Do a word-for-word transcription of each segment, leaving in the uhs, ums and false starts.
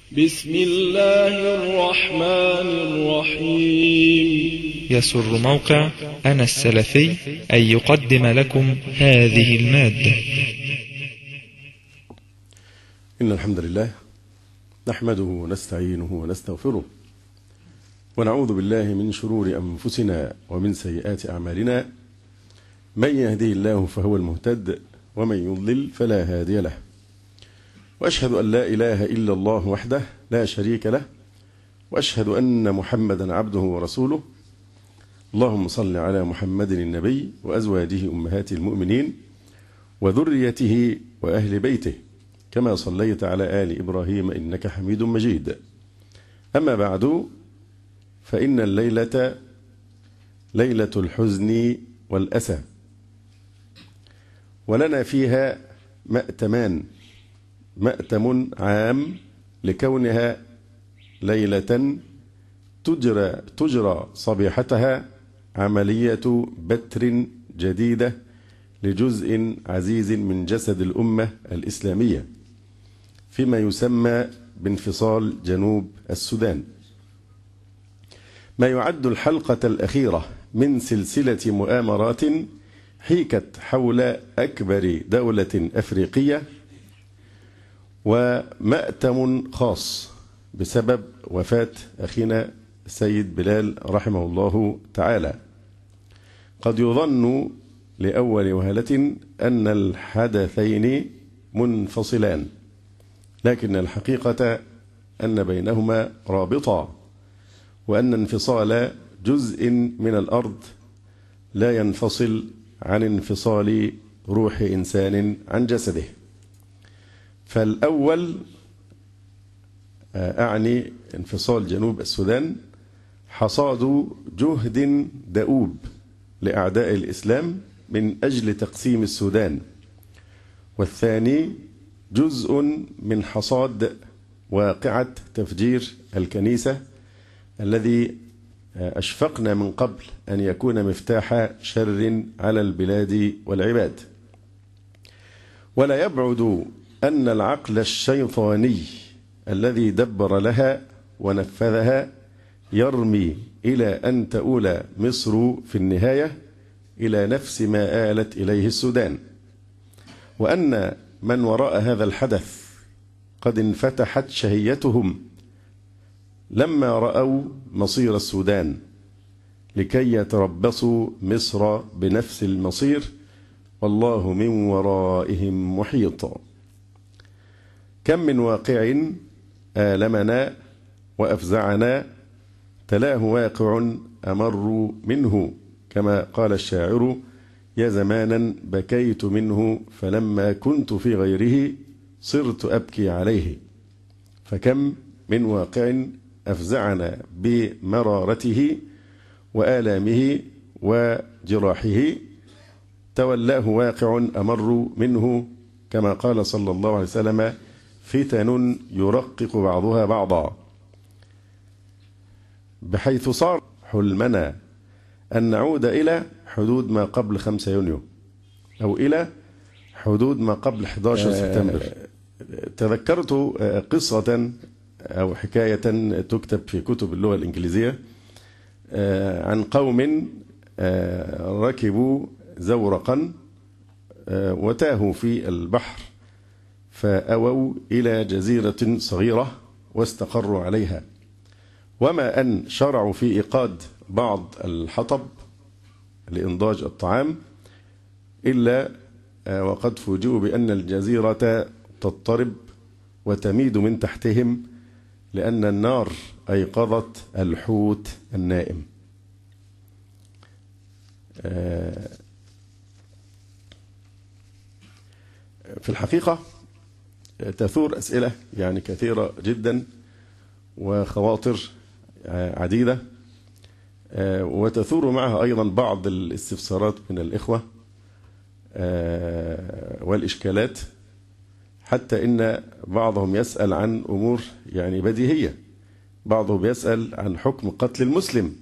بسم الله الرحمن الرحيم. يسر موقع أنا السلفي أن يقدم لكم هذه المادة. إن الحمد لله نحمده ونستعينه ونستغفره ونعوذ بالله من شرور أنفسنا ومن سيئات أعمالنا. من يهديه الله فهو المهتد ومن يضلل فلا هادي له، وأشهد أن لا إله إلا الله وحده لا شريك له، وأشهد أن محمدا عبده ورسوله. اللهم صل على محمد النبي وأزواجه أمهات المؤمنين وذريته وأهل بيته كما صليت على آل إبراهيم إنك حميد مجيد. أما بعد، فإن الليلة ليلة الحزن والأسى، ولنا فيها مأتمان: مأتم عام لكونها ليلة تجرى, تجرى صبيحتها عملية بتر جديدة لجزء عزيز من جسد الأمة الإسلامية فيما يسمى بانفصال جنوب السودان، ما يعد الحلقة الأخيرة من سلسلة مؤامرات حيكت حول أكبر دولة أفريقية، ومأتم خاص بسبب وفاة أخينا السيد بلال رحمه الله تعالى. قد يظن لأول وهلة أن الحدثين منفصلان، لكن الحقيقة أن بينهما رابطة، وأن انفصال جزء من الأرض لا ينفصل عن انفصال روح إنسان عن جسده. فالأول أعني انفصال جنوب السودان حصاد جهد دؤوب لأعداء الإسلام من أجل تقسيم السودان، والثاني جزء من حصاد واقعة تفجير الكنيسة الذي أشفقنا من قبل أن يكون مفتاح شر على البلاد والعباد. ولا يبعد أن العقل الشيطاني الذي دبر لها ونفذها يرمي إلى أن تؤول مصر في النهاية إلى نفس ما آلت إليه السودان، وأن من وراء هذا الحدث قد انفتحت شهيتهم لما رأوا مصير السودان لكي يتربصوا مصر بنفس المصير، والله من ورائهم محيط. كم من واقع آلمنا وأفزعنا تلاه واقع أمر منه، كما قال الشاعر: يا زمانا بكيت منه فلما كنت في غيره صرت أبكي عليه. فكم من واقع أفزعنا بمرارته وآلامه وجراحه تولاه واقع أمر منه، كما قال صلى الله عليه وسلم: فتن يرقق بعضها بعضا، بحيث صار حلمنا أن نعود إلى حدود ما قبل خمسة يونيو أو إلى حدود ما قبل أحد عشر سبتمبر. تذكرت قصة أو حكاية تكتب في كتب اللغة الإنجليزية عن قوم ركبوا زورقا وتاهوا في البحر، فأووا إلى جزيرة صغيرة واستقروا عليها، وما أن شرعوا في إيقاد بعض الحطب لإنضاج الطعام إلا وقد فوجئوا بأن الجزيرة تضطرب وتميد من تحتهم، لأن النار أيقظت الحوت النائم. في الحقيقة تثور أسئلة يعني كثيرة جدا وخواطر عديدة، وتثور معها أيضا بعض الاستفسارات من الإخوة والإشكالات، حتى إن بعضهم يسأل عن أمور يعني بديهية. بعضهم يسأل عن حكم قتل المسلم،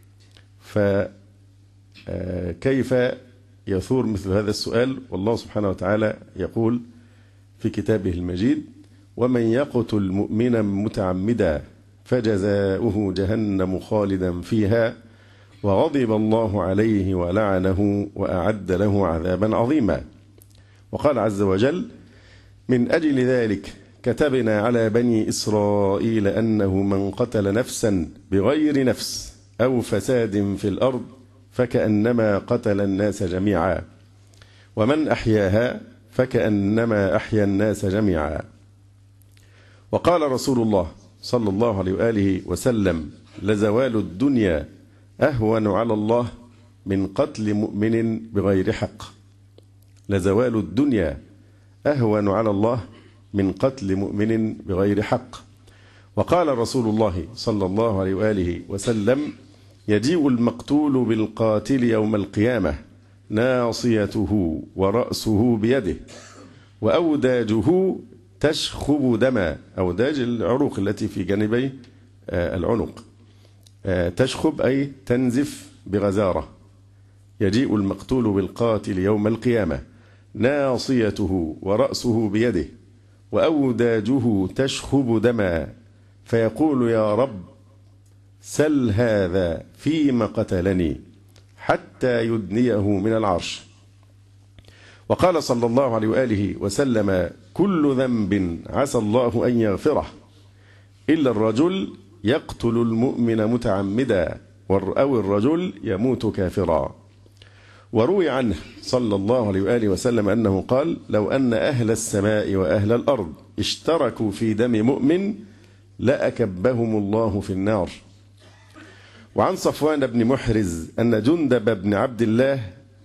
فكيف يثور مثل هذا السؤال؟ والله سبحانه وتعالى يقول في كتابه المجيد: ومن يقتل مؤمنا متعمدا فجزاؤه جهنم خالدا فيها وغضب الله عليه ولعنه وأعد له عذابا عظيما. وقال عز وجل: من أجل ذلك كتبنا على بني إسرائيل أنه من قتل نفسا بغير نفس أو فساد في الأرض فكأنما قتل الناس جميعا ومن أحياها فكأنما أحيا الناس جميعا. وقال رسول الله صلى الله عليه وآله وسلم: لزوال الدنيا أهون على الله من قتل مؤمن بغير حق. لزوال الدنيا أهون على الله من قتل مؤمن بغير حق. وقال رسول الله صلى الله عليه وآله وسلم: يجيء المقتول بالقاتل يوم القيامة ناصيته ورأسه بيده وأوداجه تشخب دما. أوداج العروق التي في جانبي العنق، تشخب أي تنزف بغزارة. يجيء المقتول بالقاتل يوم القيامة ناصيته ورأسه بيده وأوداجه تشخب دما فيقول: يا رب سل هذا فيما قتلني حتى يدنيه من العرش. وقال صلى الله عليه وآله وسلم: كل ذنب عسى الله أن يغفره إلا الرجل يقتل المؤمن متعمدا أو الرجل يموت كافرا. وروي عنه صلى الله عليه وآله وسلم أنه قال: لو أن أهل السماء وأهل الأرض اشتركوا في دم مؤمن لأكبهم الله في النار. وعن صفوان بن محرز أن جندب بن عبد الله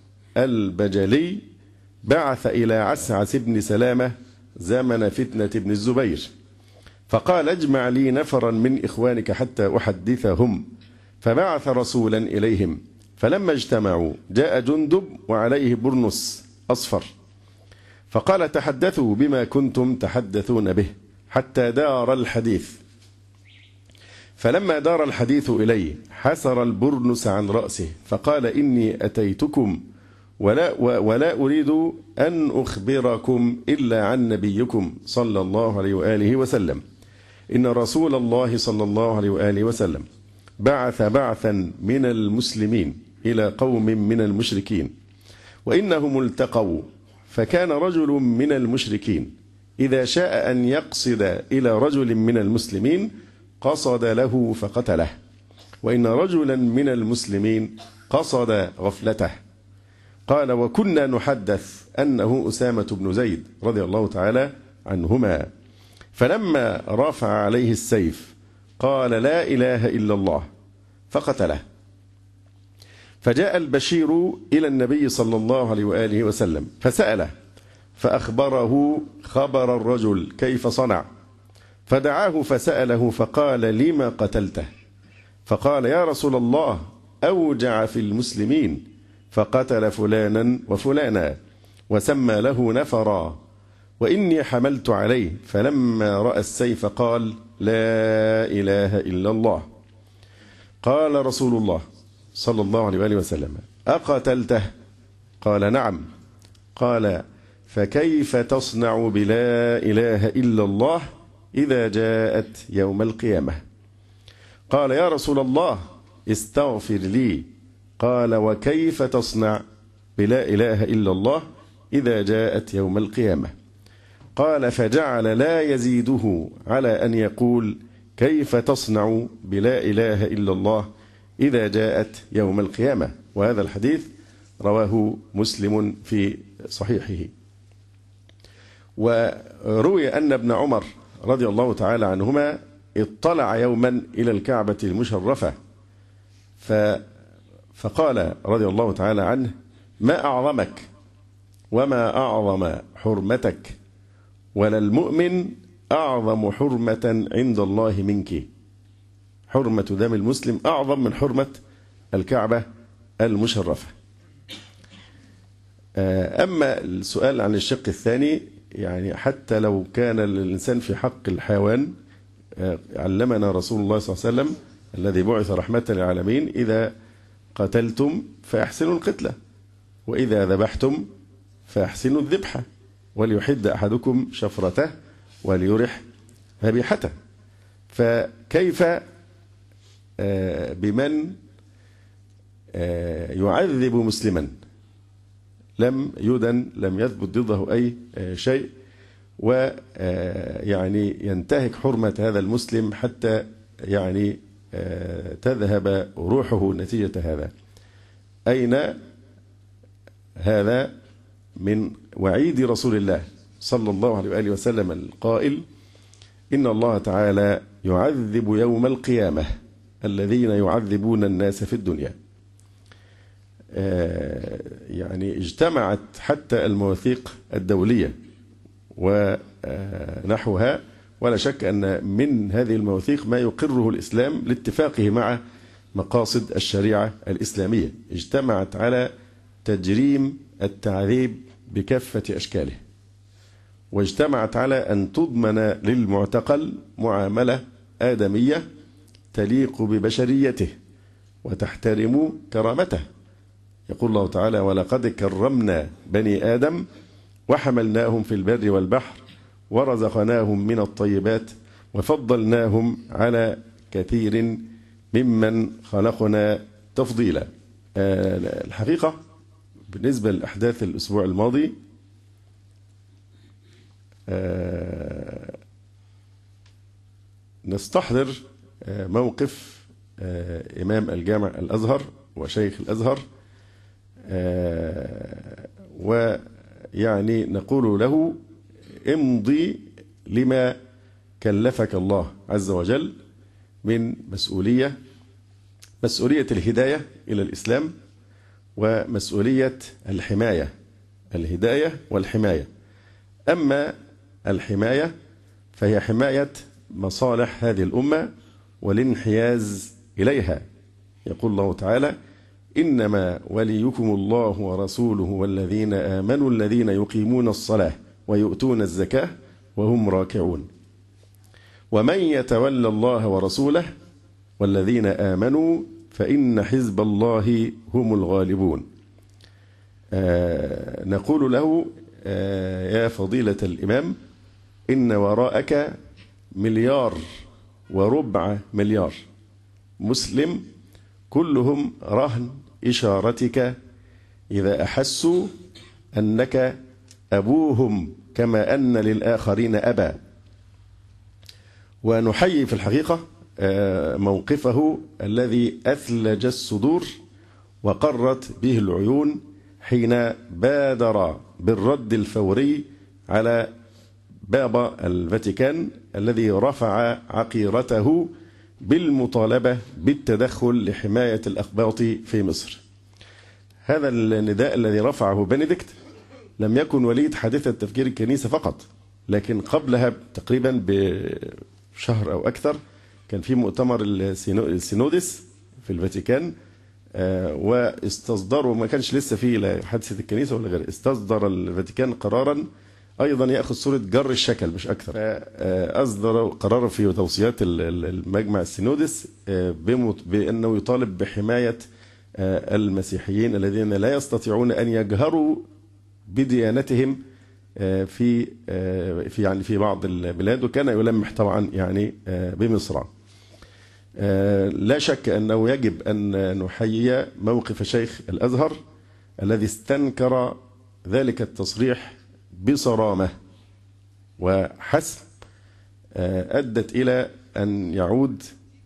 البجلي بعث إلى عسعس بن سلامة زمن فتنة بن الزبير فقال: اجمع لي نفرا من إخوانك حتى أحدثهم. فبعث رسولا إليهم فلما اجتمعوا جاء جندب وعليه برنس أصفر فقال: تحدثوا بما كنتم تحدثون به حتى دار الحديث. فلما دار الحديث إليه حسر البرنس عن رأسه فقال: إني أتيتكم ولا, ولا أريد أن أخبركم إلا عن نبيكم صلى الله عليه وآله وسلم. إن رسول الله صلى الله عليه وآله وسلم بعث بعثا من المسلمين إلى قوم من المشركين وإنهم التقوا، فكان رجل من المشركين إذا شاء أن يقصد إلى رجل من المسلمين قصد له فقتله، وإن رجلا من المسلمين قصد غفلته. قال: وكنا نحدث أنه أسامة بن زيد رضي الله تعالى عنهما، فلما رفع عليه السيف قال: لا إله إلا الله، فقتله. فجاء البشير إلى النبي صلى الله عليه وآله وسلم فسأله فأخبره خبر الرجل كيف صنع، فدعاه فسأله فقال: لما قتلته؟ فقال: يا رسول الله أوجع في المسلمين فقتل فلانا وفلانا وسمى له نفرا، وإني حملت عليه، فلما رأى السيف قال: لا إله إلا الله. قال رسول الله صلى الله عليه وآله وسلم: أقتلته؟ قال: نعم. قال: فكيف تصنع بلا إله إلا الله إذا جاءت يوم القيامة؟ قال: يا رسول الله استغفر لي. قال: وكيف تصنع بلا إله إلا الله إذا جاءت يوم القيامة؟ قال: فجعل لا يزيده على أن يقول: كيف تصنع بلا إله إلا الله إذا جاءت يوم القيامة. وهذا الحديث رواه مسلم في صحيحه. وروي أن ابن عمر رضي الله تعالى عنهما اطلع يوما إلى الكعبة المشرفة فقال رضي الله تعالى عنه: ما أعظمك وما أعظم حرمتك، ولا المؤمن أعظم حرمة عند الله منك. حرمة دم المسلم أعظم من حرمة الكعبة المشرفة. أما السؤال عن الشق الثاني، يعني حتى لو كان الإنسان في حق الحيوان، علمنا رسول الله صلى الله عليه وسلم الذي بعث رحمة للعالمين: إذا قتلتم فأحسنوا القتلة، وإذا ذبحتم فأحسنوا الذبحة، وليحد أحدكم شفرته وليرح ذبيحته. فكيف بمن يعذب مسلما لم يدن، لم يثبت ضده أي شيء، ويعني ينتهك حرمة هذا المسلم حتى يعني تذهب روحه نتيجة هذا؟ أين هذا من وعيد رسول الله صلى الله عليه وآله وسلم القائل: إن الله تعالى يعذب يوم القيامة الذين يعذبون الناس في الدنيا. يعني اجتمعت حتى المواثيق الدولية ونحوها، ولا شك أن من هذه المواثيق ما يقره الإسلام لاتفاقه مع مقاصد الشريعة الإسلامية. اجتمعت على تجريم التعذيب بكافة أشكاله، واجتمعت على أن تضمن للمعتقل معاملة آدمية تليق ببشريته وتحترم كرامته. يقول الله تعالى: ولقد كرمنا بني آدم وحملناهم في البر والبحر ورزقناهم من الطيبات وفضلناهم على كثير ممن خلقنا تفضيلا. الحقيقة بالنسبة لأحداث الأسبوع الماضي، نستحضر موقف إمام الجامع الأزهر وشيخ الأزهر، ويعني نقول له: امضي لما كلفك الله عز وجل من مسؤولية، مسؤولية الهداية إلى الإسلام ومسؤولية الحماية، الهداية والحماية. أما الحماية فهي حماية مصالح هذه الأمة والانحياز إليها. يقول الله تعالى: إنما وليكم الله ورسوله والذين آمنوا الذين يقيمون الصلاة ويؤتون الزكاة وهم راكعون ومن يتولى الله ورسوله والذين آمنوا فإن حزب الله هم الغالبون. آه نقول له: آه يا فضيلة الإمام، إن وراءك مليار وربع مليار مسلم كلهم رهن إشارتك إذا أحسوا أنك أبوهم كما أن للآخرين أبا. ونحيي في الحقيقة موقفه الذي أثلج الصدور وقرت به العيون حين بادر بالرد الفوري على بابا الفاتيكان الذي رفع عقيرته بالمطالبة بالتدخل لحماية الأقباط في مصر. هذا النداء الذي رفعه بنديكت لم يكن وليد حادثة تفجير الكنيسة فقط، لكن قبلها تقريبا بشهر أو أكثر كان في مؤتمر السينودس في الفاتيكان، واستصدروا، ما كانش لسه في حادثة الكنيسة ولا غير، استصدر الفاتيكان قرارا أيضا يأخذ صورة جر الشكل مش أكثر. أصدر قرار في توصيات المجمع السينودس بأنه يطالب بحماية المسيحيين الذين لا يستطيعون أن يجهروا بديانتهم في في يعني في بعض البلاد، وكان يلمح طبعا يعني بمصر. لا شك أنه يجب أن نحيي موقف شيخ الأزهر الذي استنكر ذلك التصريح بصرامة وحسم، أدت إلى أن يعود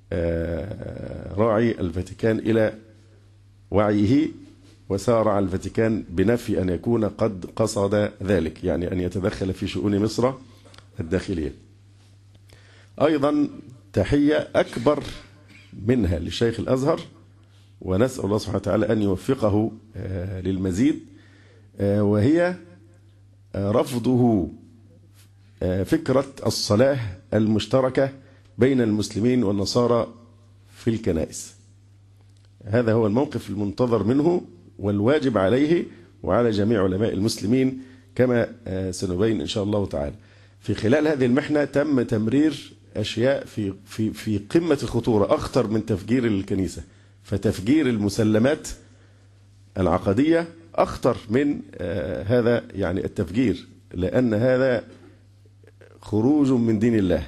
راعي الفاتيكان إلى وعيه، وسارع الفاتيكان بنفي أن يكون قد قصد ذلك، يعني أن يتدخل في شؤون مصر الداخلية. أيضا تحية أكبر منها للشيخ الأزهر، ونسأل الله سبحانه وتعالى أن يوفقه للمزيد، وهي رفضه فكرة الصلاة المشتركة بين المسلمين والنصارى في الكنائس. هذا هو الموقف المنتظر منه والواجب عليه وعلى جميع علماء المسلمين، كما سنبين إن شاء الله تعالى. في خلال هذه المحنة تم تمرير أشياء في في في قمة الخطورة، أخطر من تفجير الكنيسة. فتفجير المسلمات العقدية أخطر من هذا يعني التفجير، لأن هذا خروج من دين الله.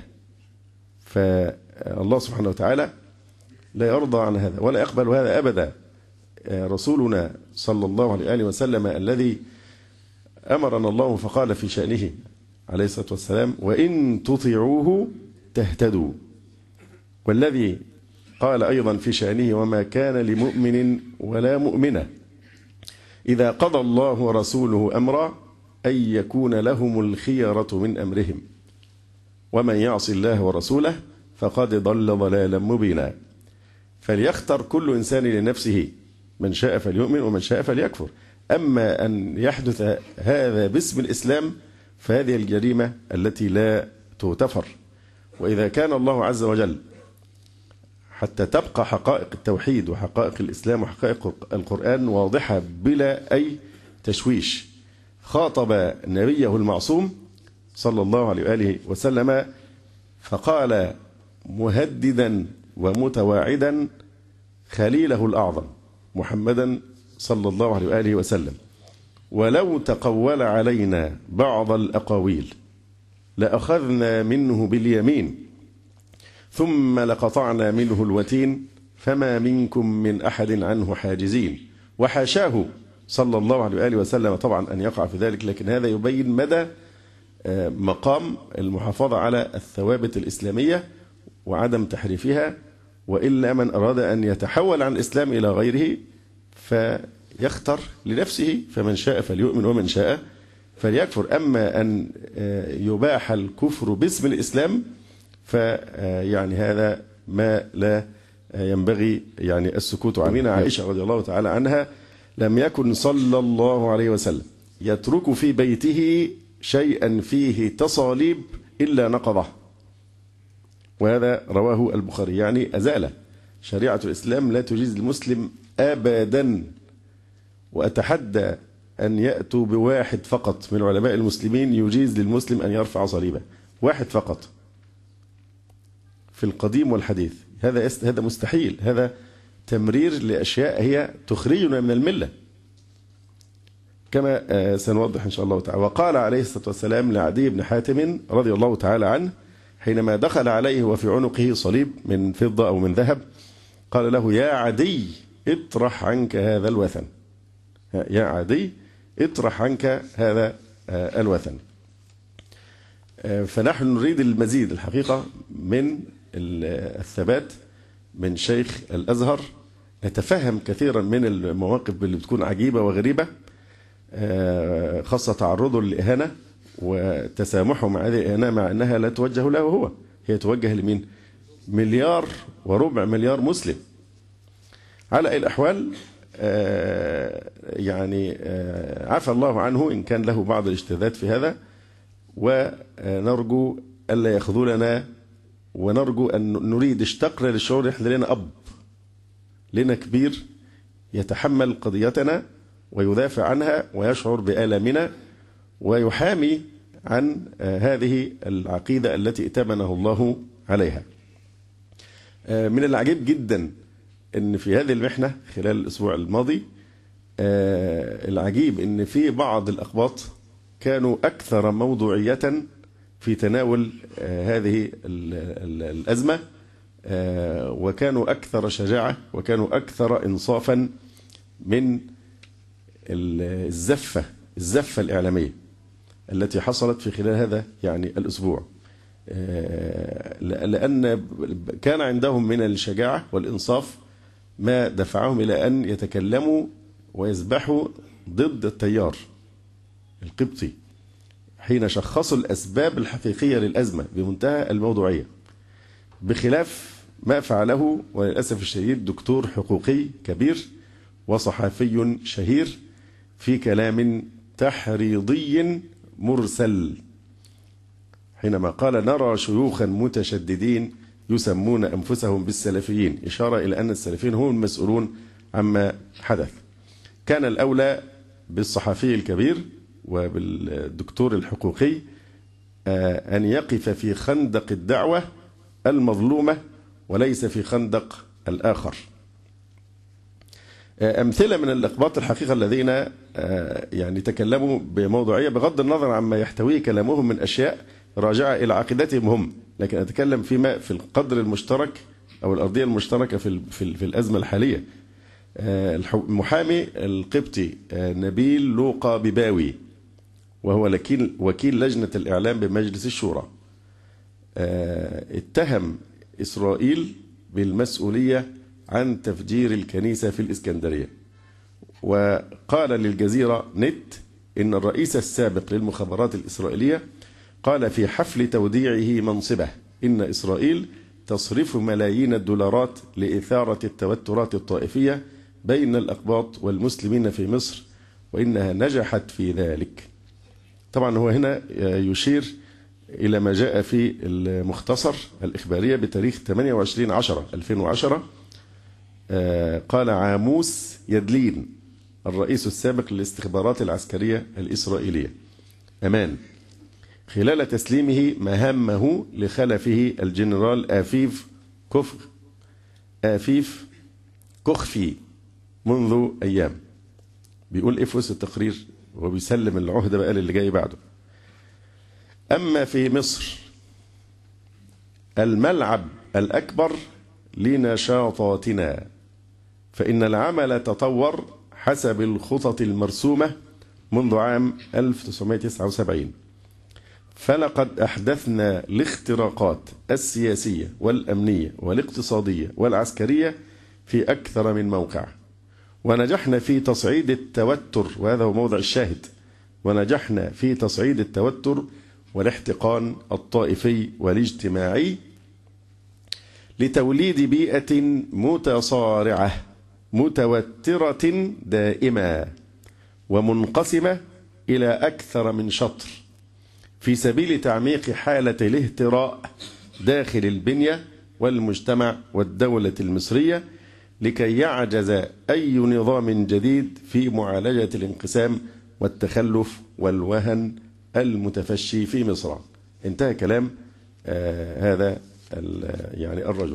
فالله سبحانه وتعالى لا يرضى عن هذا ولا يقبل هذا أبدا. رسولنا صلى الله عليه وآله وسلم الذي أمرنا الله فقال في شأنه عليه الصلاة والسلام: وإن تطيعوه تهتدوا. والذي قال أيضا في شأنه: وما كان لمؤمن ولا مؤمنة إذا قضى الله ورسوله أمرا أن يكون لهم الخيرة من أمرهم ومن يعص الله ورسوله فقد ضل ضلالا مبينا. فليختر كل إنسان لنفسه، من شاء فليؤمن ومن شاء فليكفر. أما أن يحدث هذا باسم الإسلام فهذه الجريمة التي لا تغتفر. وإذا كان الله عز وجل حتى تبقى حقائق التوحيد وحقائق الإسلام وحقائق القرآن واضحة بلا أي تشويش، خاطب نبيه المعصوم صلى الله عليه وآله وسلم فقال مهددا ومتواعدا خليله الأعظم محمدا صلى الله عليه وآله وسلم: ولو تقول علينا بعض الأقاويل لأخذنا منه باليمين ثم لقطعنا منه الوتين فما منكم من أحد عنه حاجزين. وحاشاه صلى الله عليه وآله وسلم طبعا أن يقع في ذلك، لكن هذا يبين مدى مقام المحافظة على الثوابت الإسلامية وعدم تحريفها. وإلا من أراد أن يتحول عن الإسلام إلى غيره فيختر لنفسه، فمن شاء فليؤمن ومن شاء فليكفر. أما أن يباح الكفر باسم الإسلام فيعني هذا ما لا ينبغي يعني السكوت عنه. عائشة رضي الله تعالى عنها: لم يكن صلى الله عليه وسلم يترك في بيته شيئا فيه تصاليب إلا نقضه. وهذا رواه البخاري. يعني أزال شريعة الإسلام لا تجيز المسلم أبدا. وأتحدى أن يأتوا بواحد فقط من علماء المسلمين يجيز للمسلم أن يرفع صليبه، واحد فقط في القديم والحديث. هذا هذا مستحيل. هذا تمرير لأشياء هي تخرجنا من الملة كما سنوضح إن شاء الله تعالى. وقال عليه الصلاة والسلام لعدي بن حاتم رضي الله تعالى عنه حينما دخل عليه وفي عنقه صليب من فضة أو من ذهب، قال له: يا عدي اطرح عنك هذا الوثن، يا عدي اطرح عنك هذا الوثن. فنحن نريد المزيد الحقيقة من الثبات من شيخ الأزهر، نتفهم كثيرا من المواقف اللي بتكون عجيبة وغريبة، خاصة تعرضه للإهانة وتسامحه مع هذه الإهانة مع أنها لا توجه له هو، هي توجه لمين؟ مليار وربع مليار مسلم. على أي الأحوال يعني عفى الله عنه إن كان له بعض الاجتهادات في هذا، ونرجو ألا يخذلنا، ونرجو أن نريد اشتقنا للشعور إحنا لنا أب، لنا كبير يتحمل قضيتنا ويدافع عنها ويشعر بآلامنا ويحامي عن هذه العقيدة التي ائتمنه الله عليها. من العجيب جدا أن في هذه المحنة خلال الأسبوع الماضي العجيب أن في بعض الأقباط كانوا أكثر موضوعية في تناول هذه الأزمة، وكانوا أكثر شجاعة وكانوا أكثر إنصافا من الزفة الزفة الإعلامية التي حصلت في خلال هذا يعني الأسبوع، لأن كان عندهم من الشجاعة والإنصاف ما دفعهم إلى أن يتكلموا ويسبحوا ضد التيار القبطي حين شخصوا الأسباب الحقيقية للأزمة بمنتهى الموضوعية، بخلاف ما فعله وللأسف الشديد دكتور حقوقي كبير وصحفي شهير في كلام تحريضي مرسل حينما قال: نرى شيوخا متشددين يسمون أنفسهم بالسلفيين، إشارة إلى أن السلفيين هم المسؤولون عما حدث. كان الأولى بالصحفي الكبير وبالدكتور الحقوقي أن يقف في خندق الدعوة المظلومة وليس في خندق الآخر. أمثلة من الأقباط الحقيقة الذين يعني تكلموا بموضوعية بغض النظر عما يحتويه كلامهم من أشياء راجعة إلى عقيدتهم هم، لكن أتكلم فيما في القدر المشترك أو الأرضية المشتركة في في, في الأزمة الحالية. المحامي القبطي نبيل لوقا بباوي، وهو وكيل وكيل لجنة الإعلام بمجلس الشورى، اتهم إسرائيل بالمسؤولية عن تفجير الكنيسة في الإسكندرية، وقال للجزيرة نت إن الرئيس السابق للمخابرات الإسرائيلية قال في حفل توديعه منصبه إن إسرائيل تصرف ملايين الدولارات لإثارة التوترات الطائفية بين الأقباط والمسلمين في مصر، وإنها نجحت في ذلك. طبعا هو هنا يشير إلى ما جاء في المختصر الإخبارية بتاريخ ثمانية وعشرين عشرة ألفين وعشرة. قال عاموس يدلين الرئيس السابق للاستخبارات العسكرية الإسرائيلية أمان خلال تسليمه مهامه لخلفه الجنرال آفيف كوف آفيف كوخفي منذ أيام. بيقول إيه في وسط التقرير وبيسلم العهدة بقى للي جاي بعده: أما في مصر الملعب الأكبر لنشاطاتنا، فإن العمل تطور حسب الخطط المرسومة منذ عام ألف وتسعمائة وتسعة وسبعين، فلقد أحدثنا الاختراقات السياسية والأمنية والاقتصادية والعسكرية في أكثر من موقع، ونجحنا في تصعيد التوتر، وهذا هو موضع الشاهد، ونجحنا في تصعيد التوتر والاحتقان الطائفي والاجتماعي لتوليد بيئة متصارعة متوترة دائمة ومنقسمة إلى أكثر من شطر في سبيل تعميق حالة الاهتراء داخل البنية والمجتمع والدولة المصرية، لكي يعجز أي نظام جديد في معالجة الانقسام والتخلف والوهن المتفشي في مصر. انتهى كلام آه هذا يعني الرجل.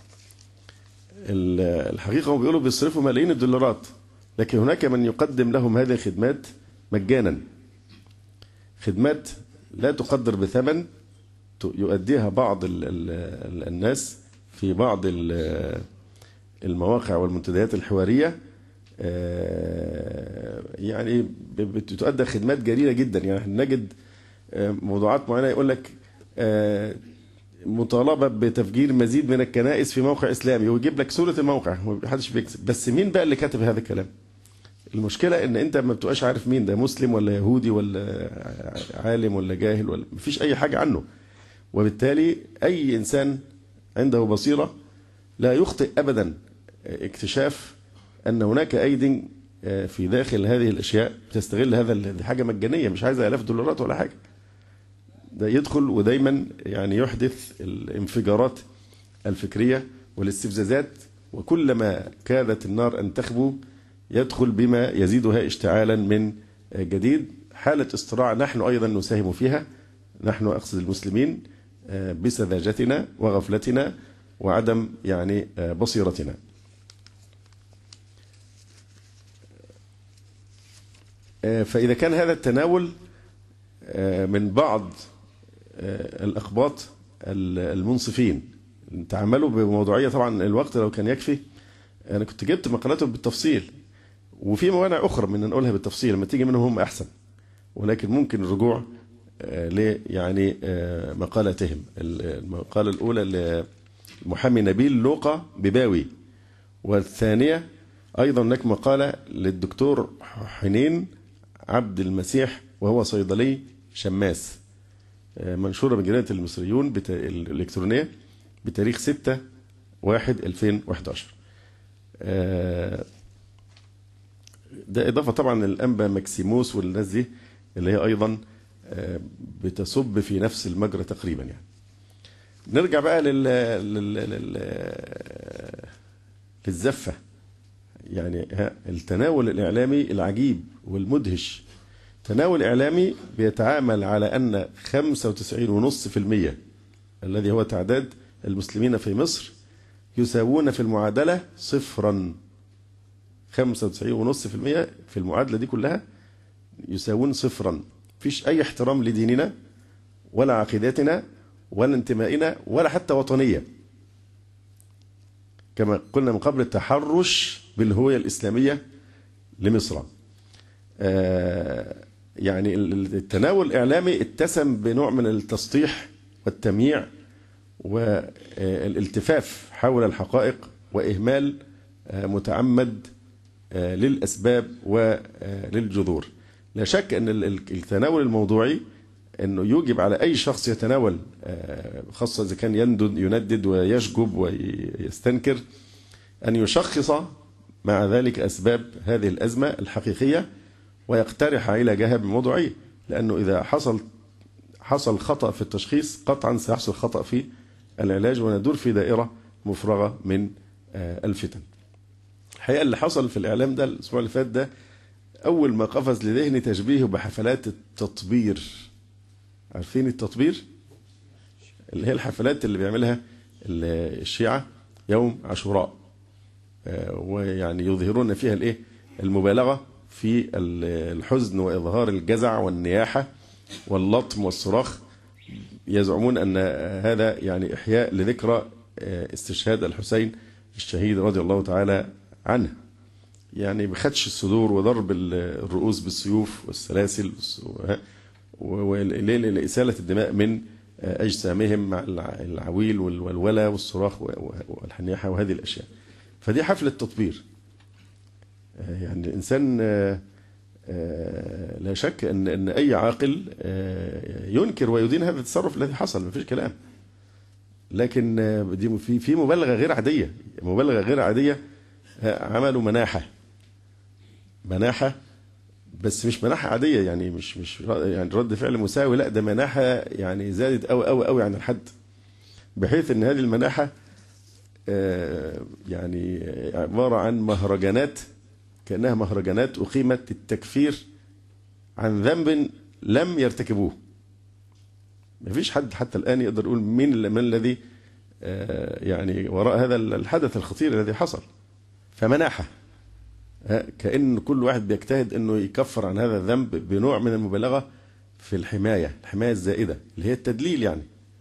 الحقيقة هم بيقولوا بيصرفوا ملايين الدولارات، لكن هناك من يقدم لهم هذه الخدمات مجانا، خدمات لا تقدر بثمن يؤديها بعض ال ال الناس في بعض المواقع والمنتديات الحوارية، يعني بتؤدى خدمات جليلة جدا. يعني نجد موضوعات معينة يقول لك مطالبة بتفجير مزيد من الكنائس في موقع إسلامي، ويجيب لك صورة الموقع، محدش بيكسب. بس مين بقى اللي كاتب هذا الكلام؟ المشكلة ان انت ما بتبقاش عارف مين ده، مسلم ولا يهودي ولا عالم ولا جاهل، ولا مفيش اي حاجة عنه. وبالتالي اي انسان عنده بصيرة لا يخطئ ابدا اكتشاف ان هناك ايد في داخل هذه الاشياء بتستغل هذا. دي حاجة مجانية مش عايزة الاف دولارات ولا حاجة. ده يدخل ودايما يعني يحدث الانفجارات الفكرية والاستفزازات، وكلما كادت النار ان تخبو يدخل بما يزيدها اشتعالا من جديد. حالة اصطراع نحن أيضا نساهم فيها، نحن أقصد المسلمين، بسذاجتنا وغفلتنا وعدم يعني بصيرتنا. فإذا كان هذا التناول من بعض الأقباط المنصفين تعاملوا بموضوعية، طبعا الوقت لو كان يكفي أنا كنت جبت مقالاتهم بالتفصيل، وفي موانع أخرى من نقولها بالتفصيل لما تيجي منهم هم أحسن، ولكن ممكن الرجوع ل يعني مقالتهم. المقالة الأولى للمحامي نبيل لوقا بباوي، والثانية أيضا هناك مقالة للدكتور حنين عبد المسيح وهو صيدلي شماس، منشورة بجريدة المصريون الإلكترونية بتاريخ ستة واحد ألفين وأحد عشر. ده إضافة طبعا للأنبا ماكسيموس والناس دي اللي هي أيضا بتصب في نفس المجرى تقريبا. يعني نرجع بقى لل... لل... لل... للزفة، يعني التناول الإعلامي العجيب والمدهش. تناول إعلامي بيتعامل على أن خمسة وتسعين فاصلة خمسة بالمئة الذي هو تعداد المسلمين في مصر يساوون في المعادلة صفرا. خمسة وتسعين فاصلة خمسة بالمئة في المعادلة دي كلها يساوون صفرا. فيش أي احترام لديننا ولا عقيدتنا ولا انتمائنا ولا حتى وطنية، كما قلنا من قبل التحرش بالهوية الإسلامية لمصر. آه يعني التناول الإعلامي اتسم بنوع من التسطيح والتمييع والالتفاف حول الحقائق وإهمال متعمد للأسباب وللجذور. لا شك أن التناول الموضوعي أنه يوجب على أي شخص يتناول، خاصة إذا كان يندد يندد ويشجب ويستنكر، أن يشخص مع ذلك أسباب هذه الأزمة الحقيقية ويقترح علاجها بموضوعية، لأنه إذا حصل حصل خطأ في التشخيص قطعا سيحصل خطأ في العلاج، وندور في دائرة مفرغة من الفتن. الحقيقة اللي حصل في الإعلام ده الأسبوع اللي فات ده أول ما قفز لذهني تشبيهه بحفلات التطبير. عارفين التطبير؟ اللي هي الحفلات اللي بيعملها الشيعة يوم عاشوراء، ويعني يظهرون فيها الايه المبالغة في الحزن وإظهار الجزع والنياحة واللطم والصراخ، يزعمون أن هذا يعني إحياء لذكرى استشهاد الحسين الشهيد رضي الله تعالى عنه، يعني بخدش الصدور وضرب الرؤوس بالسيوف والسلاسل لإسالة الدماء من أجسامهم مع العويل والولى والصراخ والحنيحة وهذه الأشياء. فدي حفلة تطبير. يعني الإنسان لا شك أن أن أي عاقل ينكر ويدين هذا التصرف الذي حصل، ما فيش كلام، لكن دي في في مبالغة غير عادية، مبالغة غير عادية. عملوا مناحة مناحة بس مش مناحة عادية، يعني مش مش يعني رد فعل مساوي، لا ده مناحة يعني زادت قوي قوي قوي عن الحد، بحيث ان هذه المناحة يعني عبارة عن مهرجانات، كأنها مهرجانات أقيمت التكفير عن ذنب لم يرتكبوه. ما فيش حد حتى الآن يقدر يقول مين من الذي يعني وراء هذا الحدث الخطير الذي حصل. فمناحة كأن كل واحد بيجتهد أنه يكفر عن هذا الذنب بنوع من المبالغة في الحماية الحماية الزائدة اللي هي التدليل يعني.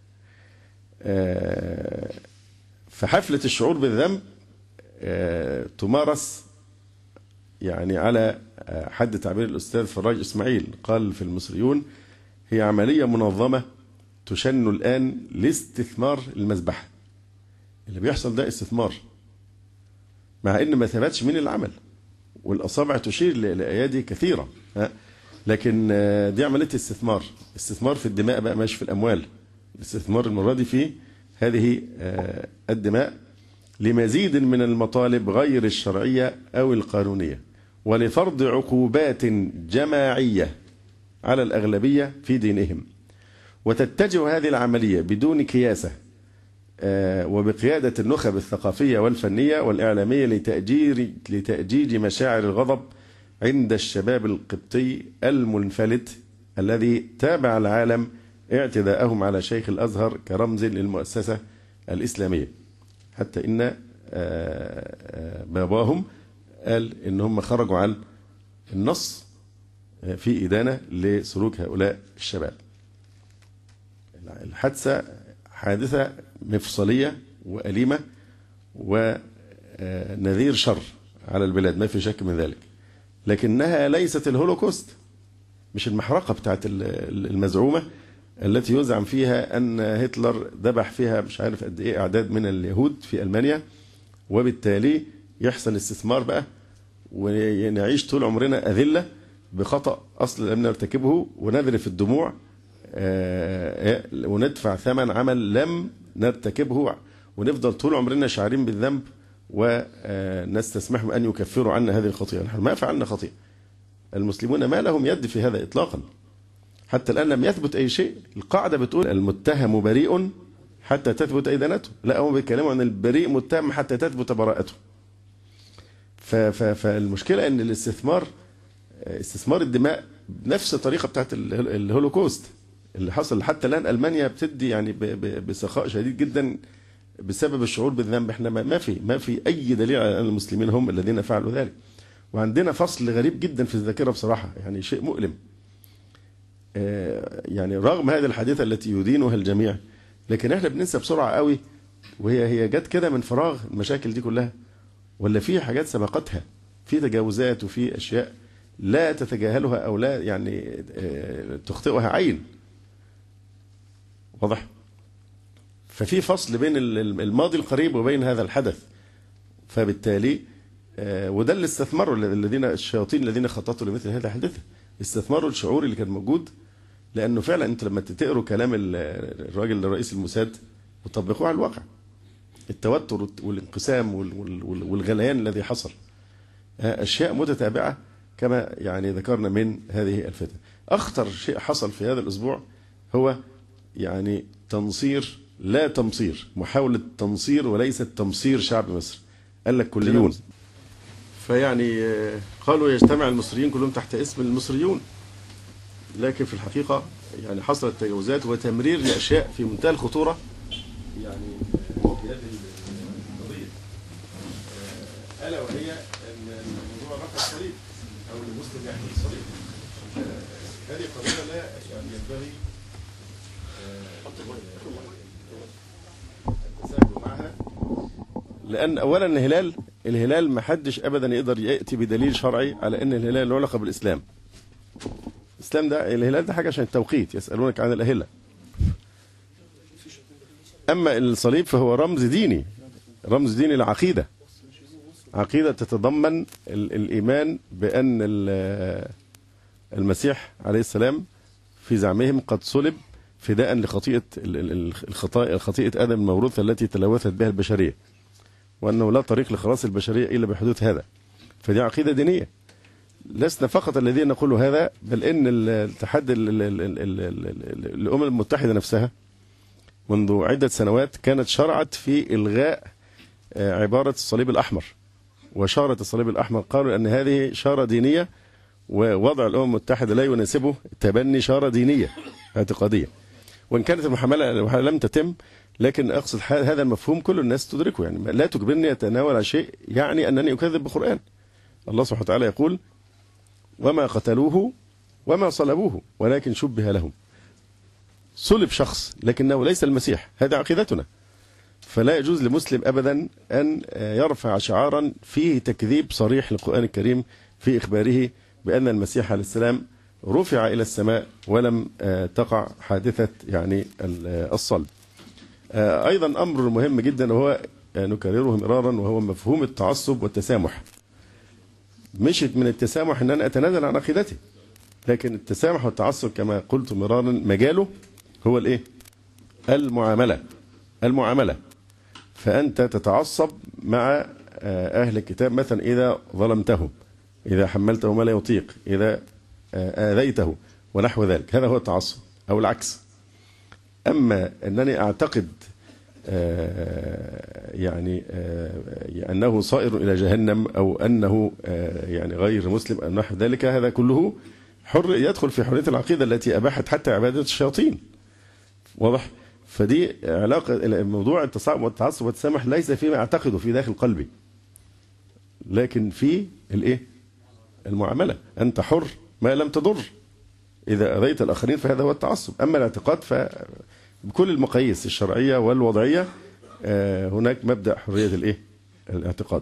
فحفلة الشعور بالذنب تمارس يعني على حد تعبير الأستاذ فراج إسماعيل، قال في المصريون هي عملية منظمة تشن الآن لاستثمار المذبحة. اللي بيحصل ده استثمار، مع ان ما ثبتش مين اللي عمل، والاصابع تشير لايادي كثيره، لكن دي عمليه استثمار، استثمار في الدماء بقى، ماشي في الاموال. الاستثمار المره دي في هذه الدماء لمزيد من المطالب غير الشرعيه او القانونيه، ولفرض عقوبات جماعيه على الاغلبيه في دينهم. وتتجه هذه العمليه بدون كياسه وبقيادة النخب الثقافية والفنية والإعلامية لتأجير لتأجيج مشاعر الغضب عند الشباب القبطي المنفلت الذي تابع العالم اعتداءهم على شيخ الأزهر كرمز للمؤسسة الإسلامية، حتى إن باباهم قال إن هم خرجوا عن النص في إدانة لسلوك هؤلاء الشباب. الحادثة حادثة مفصلية وأليمة ونذير شر على البلاد، ما في شك من ذلك، لكنها ليست الهولوكوست، مش المحرقة بتاعت المزعومة التي يزعم فيها أن هتلر ذبح فيها مش عارف قد إيه أعداد من اليهود في ألمانيا، وبالتالي يحصل استثمار بقى ونعيش طول عمرنا أذلة بخطأ أصل لم نرتكبه، ونذرف الدموع وندفع ثمن عمل لم نرتكبه، ونفضل طول عمرنا شعارين بالذنب ونستسمحهم أن يكفروا عنا هذه الخطيئة. نحن ما فعلنا خطيئة، المسلمون ما لهم يد في هذا إطلاقا، حتى الآن لم يثبت أي شيء. القاعدة بتقول المتهم بريء حتى تثبت إدانته، لا هم بيتكلموا عن البريء متهم حتى تثبت براءته. فالمشكلة أن الاستثمار استثمار الدماء بنفس الطريقة بتاعت الهولوكوست اللي حصل. حتى الآن ألمانيا بتدي يعني بسخاء شديد جدا بسبب الشعور بالذنب. احنا ما في ما في أي دليل على أن المسلمين هم الذين فعلوا ذلك. وعندنا فصل غريب جدا في الذاكرة بصراحة، يعني شيء مؤلم. يعني رغم هذه الحادثة التي يدينها الجميع، لكن احنا بننسى بسرعة قوي، وهي هي جت كده من فراغ المشاكل دي كلها، ولا في حاجات سبقتها، في تجاوزات وفي أشياء لا تتجاهلها أو لا يعني تخطئها عين. واضح؟ ففي فصل بين الماضي القريب وبين هذا الحدث، فبالتالي وده اللي استثمروا الذين الشياطين الذين خططوا لمثل هذه الحادثة، استثمروا الشعور اللي كان موجود، لأنه فعلا أنت لما تقروا كلام الراجل رئيس الموساد وتطبقوه على الواقع، التوتر والانقسام والغليان الذي حصل، أشياء متتابعة كما يعني ذكرنا من هذه الفتن. أخطر شيء حصل في هذا الأسبوع هو يعني تنصير لا تمصير، محاولة تنصير وليست تمصير شعب مصر. قال لك كليون، فيعني قالوا يجتمع المصريين كلهم تحت اسم المصريون، لكن في الحقيقة يعني حصلت تجاوزات وتمرير لأشياء في منتهى الخطورة يعني في هذه القضية، ألا وهي أن موضوع رفع الصليب أو المسلم يحمل الصليب. هذه قضية لا يعني ينبغي التساهل معها، لأن أولا الهلال الهلال ما حدش أبدا يقدر يأتي بدليل شرعي على أن الهلال له علاقة بالإسلام. الإسلام ده الهلال ده حاجة عشان التوقيت، يسألونك عن الأهلة. أما الصليب فهو رمز ديني، رمز ديني لعقيدة، عقيدة تتضمن الإيمان بأن المسيح عليه السلام في زعمهم قد صلب فداء لخطيئة الخطيئة آدم الموروثة التي تلوثت بها البشرية، وأنه لا طريق لخلاص البشرية إلا بحدوث هذا. فدي عقيدة دينية. لسنا فقط الذين نقول هذا، بل إن الاتحاد الأمم المتحدة نفسها منذ عدة سنوات كانت شرعت في إلغاء عبارة الصليب الأحمر وشارة الصليب الأحمر. قالوا أن هذه شارة دينية، ووضع الأمم المتحدة لا يناسبه تبني شارة دينية اعتقادية، وإن كانت المحاملة لم تتم. لكن أقصد هذا المفهوم كل الناس تدركه، يعني لا تجبرني أتناول على شيء يعني أنني أكذب بالقرآن. الله سبحانه وتعالى يقول: وما قتلوه وما صلبوه ولكن شبه لهم. صلب شخص لكنه ليس المسيح، هذا عقيدتنا. فلا يجوز لمسلم أبدا أن يرفع شعارا فيه تكذيب صريح للقرآن الكريم في إخباره بأن المسيح عليه السلام رفع إلى السماء ولم تقع حادثة يعني الصلب. أيضا أمر مهم جدا وهو نكرره مرارا، وهو مفهوم التعصب والتسامح. مشت من التسامح أن أنا أتنازل عن عقيدتي، لكن التسامح والتعصب كما قلت مرارا مجاله هو الإيه؟ المعاملة. المعاملة فأنت تتعصب مع أهل الكتاب مثلا إذا ظلمتهم، إذا حملته ما لا يطيق، إذا آذيته ونحو ذلك، هذا هو التعصب. أو العكس. أما أنني أعتقد يعني أنه صائر إلى جهنم أو أنه يعني غير مسلم أو نحو ذلك، هذا كله حر يدخل في حرية العقيدة التي أباحت حتى عبادة الشياطين. واضح؟ فدي علاقة موضوع التصعب والتعصب والتسامح ليس فيما أعتقده في داخل قلبي، لكن في الإيه؟ المعاملة. أنت حر ما لم تضر، إذا أذيت الآخرين فهذا هو التعصب. أما الاعتقاد فبكل المقاييس الشرعية والوضعية هناك مبدأ حرية الإيه؟ الاعتقاد.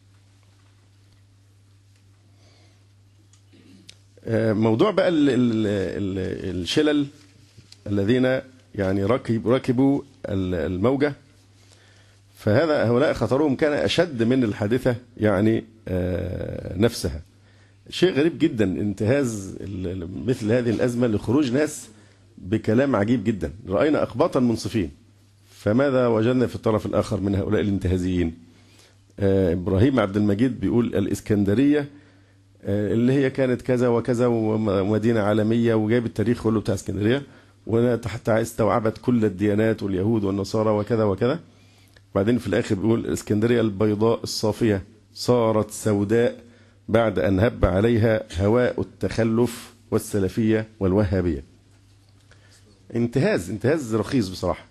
موضوع بقى الشلل الذين يعني ركب ركبوا الموجة، فهذا هؤلاء خطرهم كان أشد من الحادثة يعني نفسها. شيء غريب جدا انتهاز مثل هذه الأزمة لخروج ناس بكلام عجيب جدا. رأينا أقباطا منصفين، فماذا وجدنا في الطرف الآخر من هؤلاء الانتهازيين؟ إبراهيم عبد المجيد بيقول الإسكندرية اللي هي كانت كذا وكذا ومدينة عالمية، وجايب التاريخ كله بتاع اسكندرية، وتحت استوعبت كل الديانات واليهود والنصارى وكذا وكذا. بعدين في الآخر بيقول الإسكندرية البيضاء الصافية صارت سوداء بعد أن هب عليها هواء التخلف والسلفية والوهابية. انتهاز انتهاز رخيص بصراحة.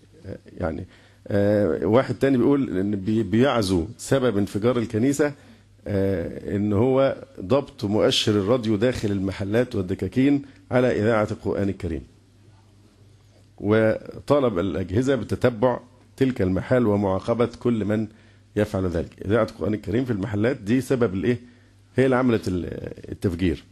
يعني واحد تاني بيقول إن بيعزو سبب انفجار الكنيسة إن هو ضبط مؤشر الراديو داخل المحلات والدكاكين على إذاعة القرآن الكريم، وطالب الأجهزة بتتبع تلك المحال ومعاقبة كل من يفعل ذلك. إذاعة القرآن الكريم في المحلات دي سبب الإيه؟ هي اللي عملت التفجير.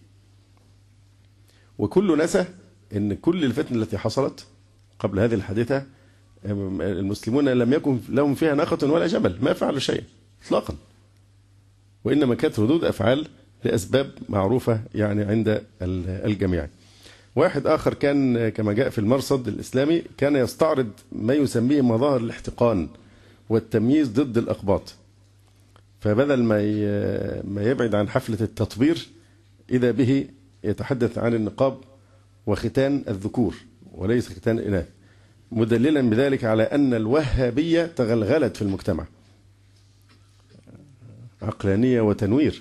وكل نسى إن كل الفتن التي حصلت قبل هذه الحادثة المسلمون لم يكن لهم فيها ناقة ولا جمل، ما فعلوا شيء إطلاقا، وإنما كانت ردود أفعال لأسباب معروفة يعني عند الجميع. واحد آخر كان كما جاء في المرصد الإسلامي كان يستعرض ما يسميه مظاهر الاحتقان والتمييز ضد الأقباط، فبدل ما ما يبعد عن حفلة التطبير إذا به يتحدث عن النقاب وختان الذكور وليس ختان الإناث، مدللا بذلك على أن الوهابية تغلغلت في المجتمع، عقلانية وتنوير.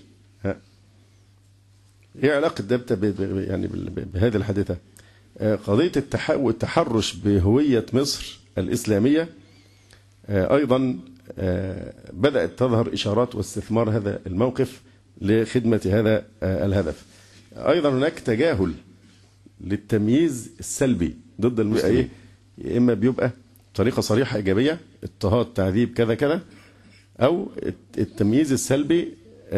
ايه علاقة ده يعني بهذه الحادثة؟ قضية التحرش بهوية مصر الإسلامية أيضا بدأت تظهر إشارات واستثمار هذا الموقف لخدمة هذا الهدف. أيضا هناك تجاهل للتمييز السلبي ضد المسلمين، يا إما بيبقى طريقة صريحة إيجابية اضطهاد تعذيب كذا كذا، أو التمييز السلبي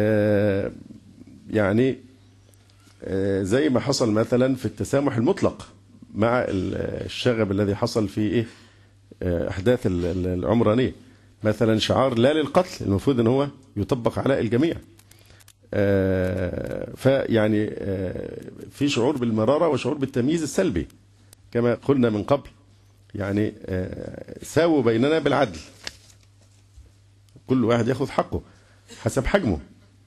يعني زي ما حصل مثلا في التسامح المطلق مع الشغب الذي حصل في إيه أحداث العمرانية، مثلا شعار لا للقتل المفروض أن هو يطبق على الجميع. فيعني في شعور بالمرارة وشعور بالتمييز السلبي كما قلنا من قبل، يعني ساووا بيننا بالعدل، كل واحد ياخذ حقه حسب حجمه،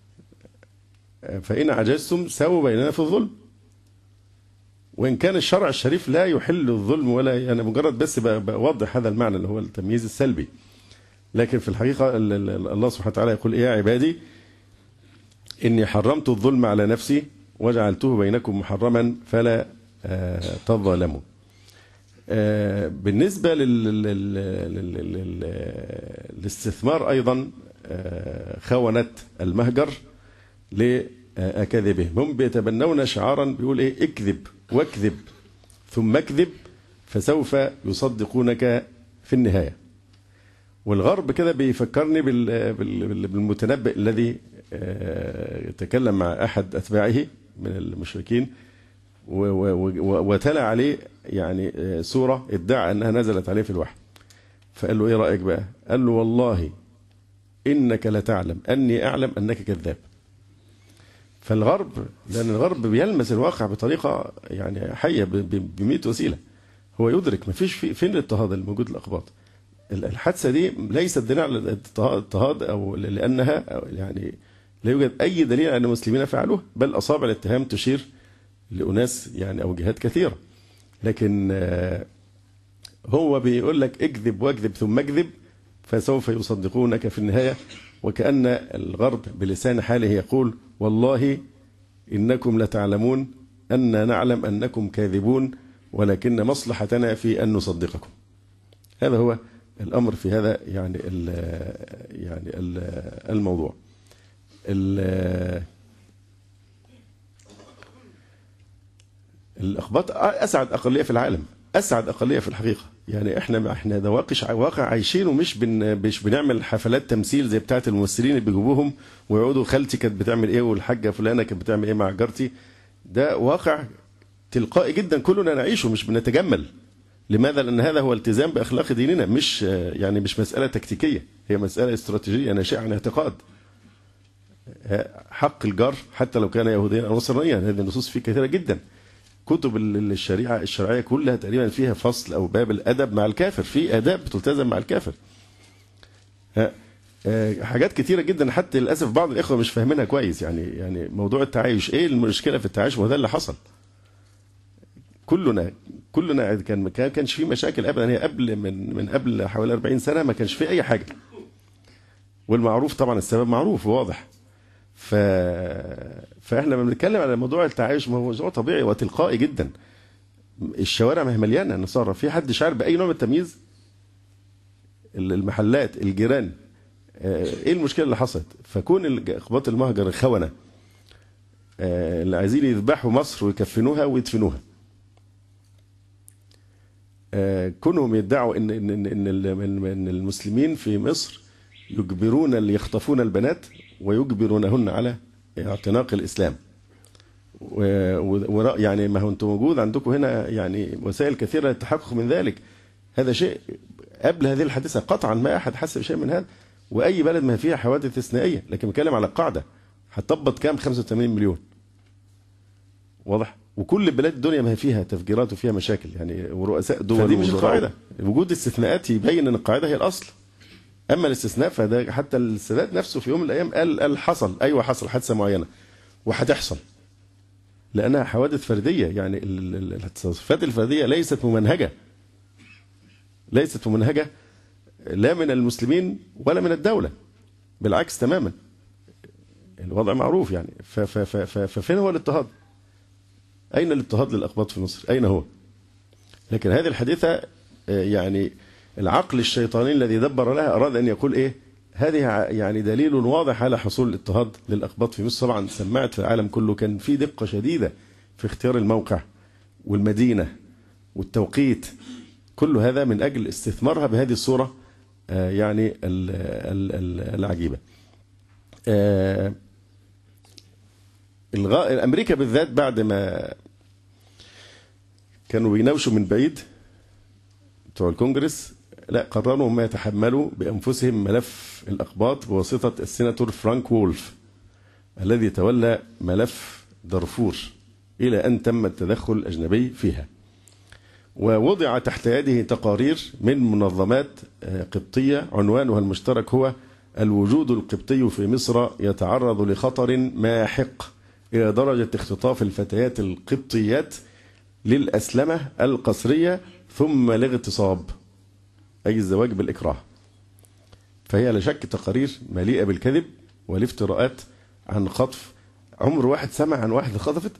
فإن عجزتم ساووا بيننا في الظلم. وإن كان الشرع الشريف لا يحل الظلم ولا، يعني مجرد بس بوضح هذا المعنى اللي هو التمييز السلبي، لكن في الحقيقة الله سبحانه وتعالى يقول يا عبادي إني حرمت الظلم على نفسي وجعلته بينكم محرما فلا تظالموا. بالنسبة للاستثمار أيضا خونة المهجر لأكاذيبهم، هم بيتبنون شعارا بيقول إيه اكذب واكذب ثم اكذب فسوف يصدقونك في النهاية. والغرب كده بيفكرني بالمتنبئ الذي تكلم مع أحد أتباعه من المشركين وتلا عليه يعني سورة ادعى أنها نزلت عليه في الوحي، فقال له إيه رأيك بقى؟ قال له والله إنك لتعلم أني أعلم أنك كذاب. فالغرب، لأن الغرب بيلمس الواقع بطريقة يعني حية بمئة وسيلة، هو يدرك ما فيش في فين الاضطهاد الموجود الأقباط. الحادثة دي ليست دليل على الاضطهاد أو لأنها يعني لا يوجد أي دليل على أن المسلمين فعلوه، بل أصابع الاتهام تشير لأناس يعني أو جهات كثيرة، لكن هو بيقول لك اكذب واكذب ثم اكذب فسوف يصدقونك في النهاية، وكأن الغرب بلسان حاله يقول والله إنكم لتعلمون أن نعلم أنكم كاذبون ولكن مصلحتنا في أن نصدقكم. هذا هو الأمر في هذا يعني ال يعني ال الموضوع. الأقباط أسعد أقلية في العالم، أسعد أقلية في الحقيقة، يعني إحنا إحنا ده واقع واقع عايشين، ومش بن مش بنعمل حفلات تمثيل زي بتاعة الممثلين اللي بيجيبوهم ويقعدوا خالتي كانت بتعمل إيه والحاجة فلانة كانت بتعمل إيه مع جارتي. ده واقع تلقائي جدا كلنا نعيشه، مش بنتجمل. لماذا؟ لأن هذا هو التزام بأخلاق ديننا، مش يعني مش مسألة تكتيكية، هي مسألة استراتيجية ناشئة عن اعتقاد. حق الجار حتى لو كان يهوديا أو نصرانيا، هذه النصوص فيه كثيرة جدا. كتب الشريعة الشرعية كلها تقريبا فيها فصل أو باب الأدب مع الكافر، في آداب بتلتزم مع الكافر. حاجات كتيرة جدا حتى للأسف بعض الإخوة مش فاهمينها كويس. يعني يعني موضوع التعايش، إيه المشكلة في التعايش؟ وده اللي حصل. كلنا كلنا كان ما كانش في مشاكل ابدا، هي قبل من من قبل حوالي أربعين سنة ما كانش في اي حاجه، والمعروف طبعا السبب معروف وواضح. ف فاحنا لما بنتكلم على موضوع التعايش ما هو موضوع طبيعي وتلقائي جدا. الشوارع ما هي مليانه نصارى، في حد شعر باي نوع من التمييز؟ المحلات، الجيران، ايه المشكله اللي حصلت؟ فكون اقباط المهجر الخونه اللي عايزين يذبحوا مصر ويكفنوها ويدفنوها، كونهم يدعوا ان ان ان ان المسلمين في مصر يجبرون اللي يخطفون البنات ويجبرونهن على اعتناق الاسلام. ويعني ما هو انتم موجود عندكم هنا يعني وسائل كثيره للتحقق من ذلك. هذا شيء قبل هذه الحادثه قطعا ما احد حس بشيء من هذا، واي بلد ما فيها حوادث استثنائيه، لكن بنتكلم على القاعده هتطبط كام؟ خمسة وثمانين مليون. واضح؟ وكل بلاد الدنيا ما هي فيها تفجيرات وفيها مشاكل يعني، ورؤساء دول. فدي مش القاعده، وجود استثناءات يبين ان القاعده هي الاصل. اما الاستثناء فده حتى السادات نفسه في يوم من الايام قال قال حصل، ايوه حصل حادثه معينه وهتحصل لانها حوادث فرديه، يعني التصرفات الفرديه ليست ممنهجه، ليست ممنهجه لا من المسلمين ولا من الدوله، بالعكس تماما. الوضع معروف يعني. ففين هو الاضطهاد؟ اين الاضطهاد للاقباط في مصر؟ اين هو؟ لكن هذه الحادثه يعني العقل الشيطاني الذي دبر لها اراد ان يقول ايه؟ هذه يعني دليل واضح على حصول الاضطهاد للاقباط في مصر. طبعا سمعت في العالم كله، كان في دقه شديده في اختيار الموقع والمدينه والتوقيت، كل هذا من اجل استثمارها بهذه الصوره يعني العجيبه. امريكا بالذات بعد ما كانوا بيناوشوا من بعيد بتوع الكونجرس، لا قرروا ما يتحملوا بانفسهم ملف الاقباط بواسطه السيناتور فرانك وولف الذي تولى ملف دارفور الى ان تم التدخل الاجنبي فيها. ووضع تحت يده تقارير من منظمات قبطيه عنوانها المشترك هو الوجود القبطي في مصر يتعرض لخطر ماحق الى درجه اختطاف الفتيات القبطيات للأسلمة القسرية ثم الاغتصاب، أي الزواج بالإكراه. فهي لا شك تقارير مليئة بالكذب والافتراءات عن خطف. عمر واحد سمع عن واحدة خطفت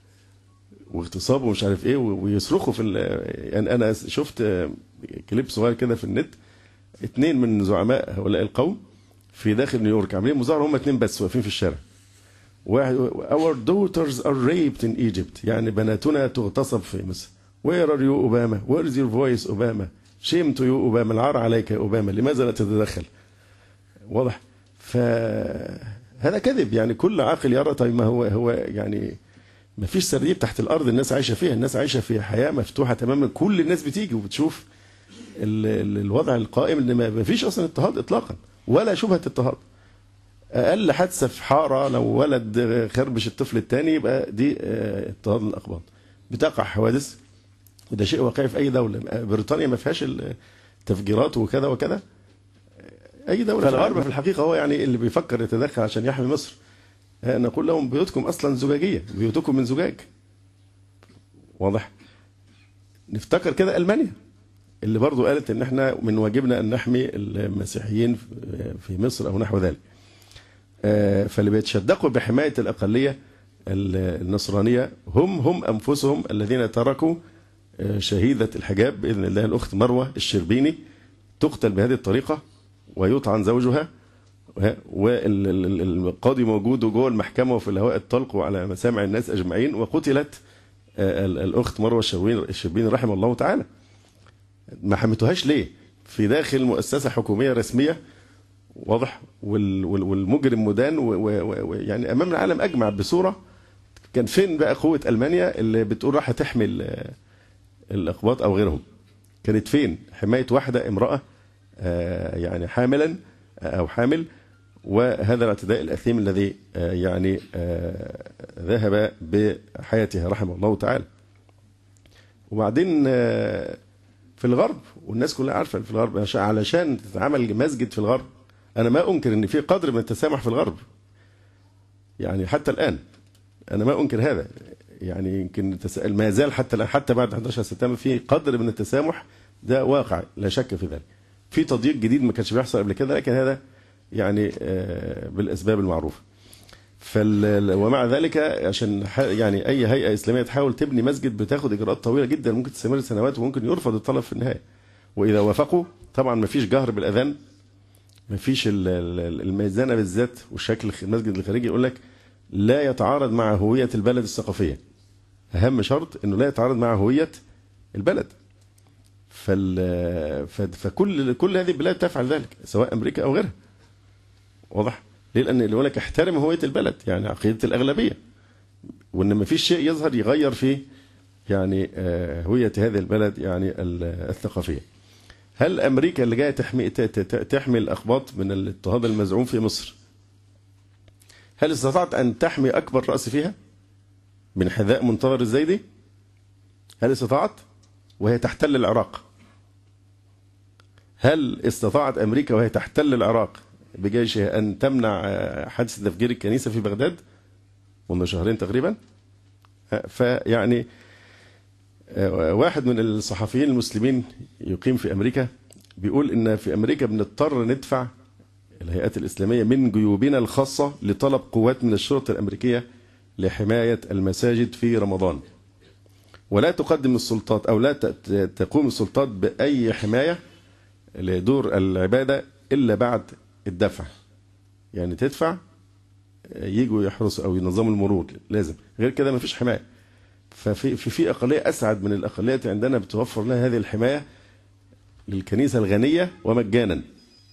واغتصاب ومش عارف ايه، ويصرخوا في يعني. انا شفت كليب صغير كده في النت، اتنين من زعماء هؤلاء القوم في داخل نيويورك عاملين مظاهرة، هم اتنين بس واقفين في الشارع. واحد our daughters are raped in Egypt، يعني بناتنا تغتصب في مصر. where are you أوباما؟ where is your voice أوباما؟ shame to you أوباما، العار عليك يا أوباما، لماذا لا تتدخل؟ واضح؟ فهذا كذب يعني. كل عاقل يرى طيب ما هو هو يعني ما فيش سرير تحت الأرض الناس عايشة فيها، الناس عايشة في حياة مفتوحة تماما، كل الناس بتيجي وبتشوف ال ال الوضع القائم ان ما فيش أصلا اضطهاد إطلاقا ولا شبهة اضطهاد. اقل حادثه في حاره لو ولد خربش الطفل الثاني يبقى دي اضطهاد للاقباط. بتقع حوادث وده شيء واقعي في اي دوله. بريطانيا ما فيهاش التفجيرات وكذا وكذا، اي دوله. فالغرب في الحقيقه هو يعني اللي بيفكر يتدخل عشان يحمي مصر. نقول لهم بيوتكم اصلا زجاجيه، بيوتكم من زجاج. واضح؟ نفتكر كده المانيا اللي برضو قالت ان احنا من واجبنا ان نحمي المسيحيين في مصر او نحو ذلك. فاللي بيتشدقوا بحماية الأقلية النصرانية هم هم أنفسهم الذين تركوا شهيدة الحجاب بإذن الله الأخت مروة الشربيني تقتل بهذه الطريقة ويطعن زوجها، والقاضي موجود جوه المحكمة وفي الهواء الطلق وعلى مسامع الناس أجمعين، وقتلت الأخت مروة الشربيني رحمه الله تعالى. ما حمتوهاش ليه؟ في داخل مؤسسة حكومية رسمية. واضح؟ والمجرم مدان، ويعني امام العالم اجمع بصوره. كان فين بقى قوه المانيا اللي بتقول راح تحمي الاقباط او غيرهم؟ كانت فين حمايه واحده امراه يعني حاملا او حامل، وهذا الاعتداء الاثيم الذي يعني ذهب بحياتها رحمه الله تعالى. وبعدين في الغرب، والناس كلها عارفه في الغرب علشان تتعمل مسجد في الغرب، أنا ما أنكر إن في قدر من التسامح في الغرب يعني حتى الآن، أنا ما أنكر هذا يعني. يمكن ما زال حتى الآن حتى بعد أحد عشر سبتمبر في قدر من التسامح، ده واقع لا شك في ذلك. في تضييق جديد ما كانش بيحصل قبل كده، لكن هذا يعني بالأسباب المعروفة. فال ومع ذلك عشان يعني أي هيئة إسلامية تحاول تبني مسجد بتاخد إجراءات طويلة جدا، ممكن تستمر سنوات وممكن يرفض الطلب في النهاية. وإذا وافقوا طبعا ما فيش جهر بالأذان مفيش الميزانة بالذات وشكل المسجد الخارجي يقول لك لا يتعارض مع هوية البلد الثقافية. أهم شرط إنه لا يتعارض مع هوية البلد. فال فكل كل هذه البلاد تفعل ذلك سواء أمريكا أو غيرها. واضح؟ ليه؟ لأن اللي يقول لك احترم هوية البلد يعني عقيدة الأغلبية، وإن مفيش شيء يظهر يغير في يعني هوية هذه البلد يعني الثقافية. هل أمريكا اللي جاية تحمي تحمي الأقباط من الاضطهاد المزعوم في مصر، هل استطاعت أن تحمي أكبر رأس فيها من حذاء منتظر الزيدي؟ هل استطاعت وهي تحتل العراق؟ هل استطاعت أمريكا وهي تحتل العراق بجيشها أن تمنع حادث تفجير الكنيسة في بغداد منذ شهرين تقريبا؟ فيعني واحد من الصحفيين المسلمين يقيم في أمريكا بيقول إن في أمريكا بنضطر ندفع الهيئات الإسلامية من جيوبنا الخاصة لطلب قوات من الشرطة الأمريكية لحماية المساجد في رمضان، ولا تقدم السلطات أو لا تقوم السلطات بأي حماية لدور العبادة إلا بعد الدفع. يعني تدفع يجوا يحرسوا أو ينظموا المرور، لازم، غير كده ما فيش حماية. ففي في في أقلية أسعد من الأقليات عندنا بتوفر لها هذه الحماية للكنيسة الغنية ومجانا.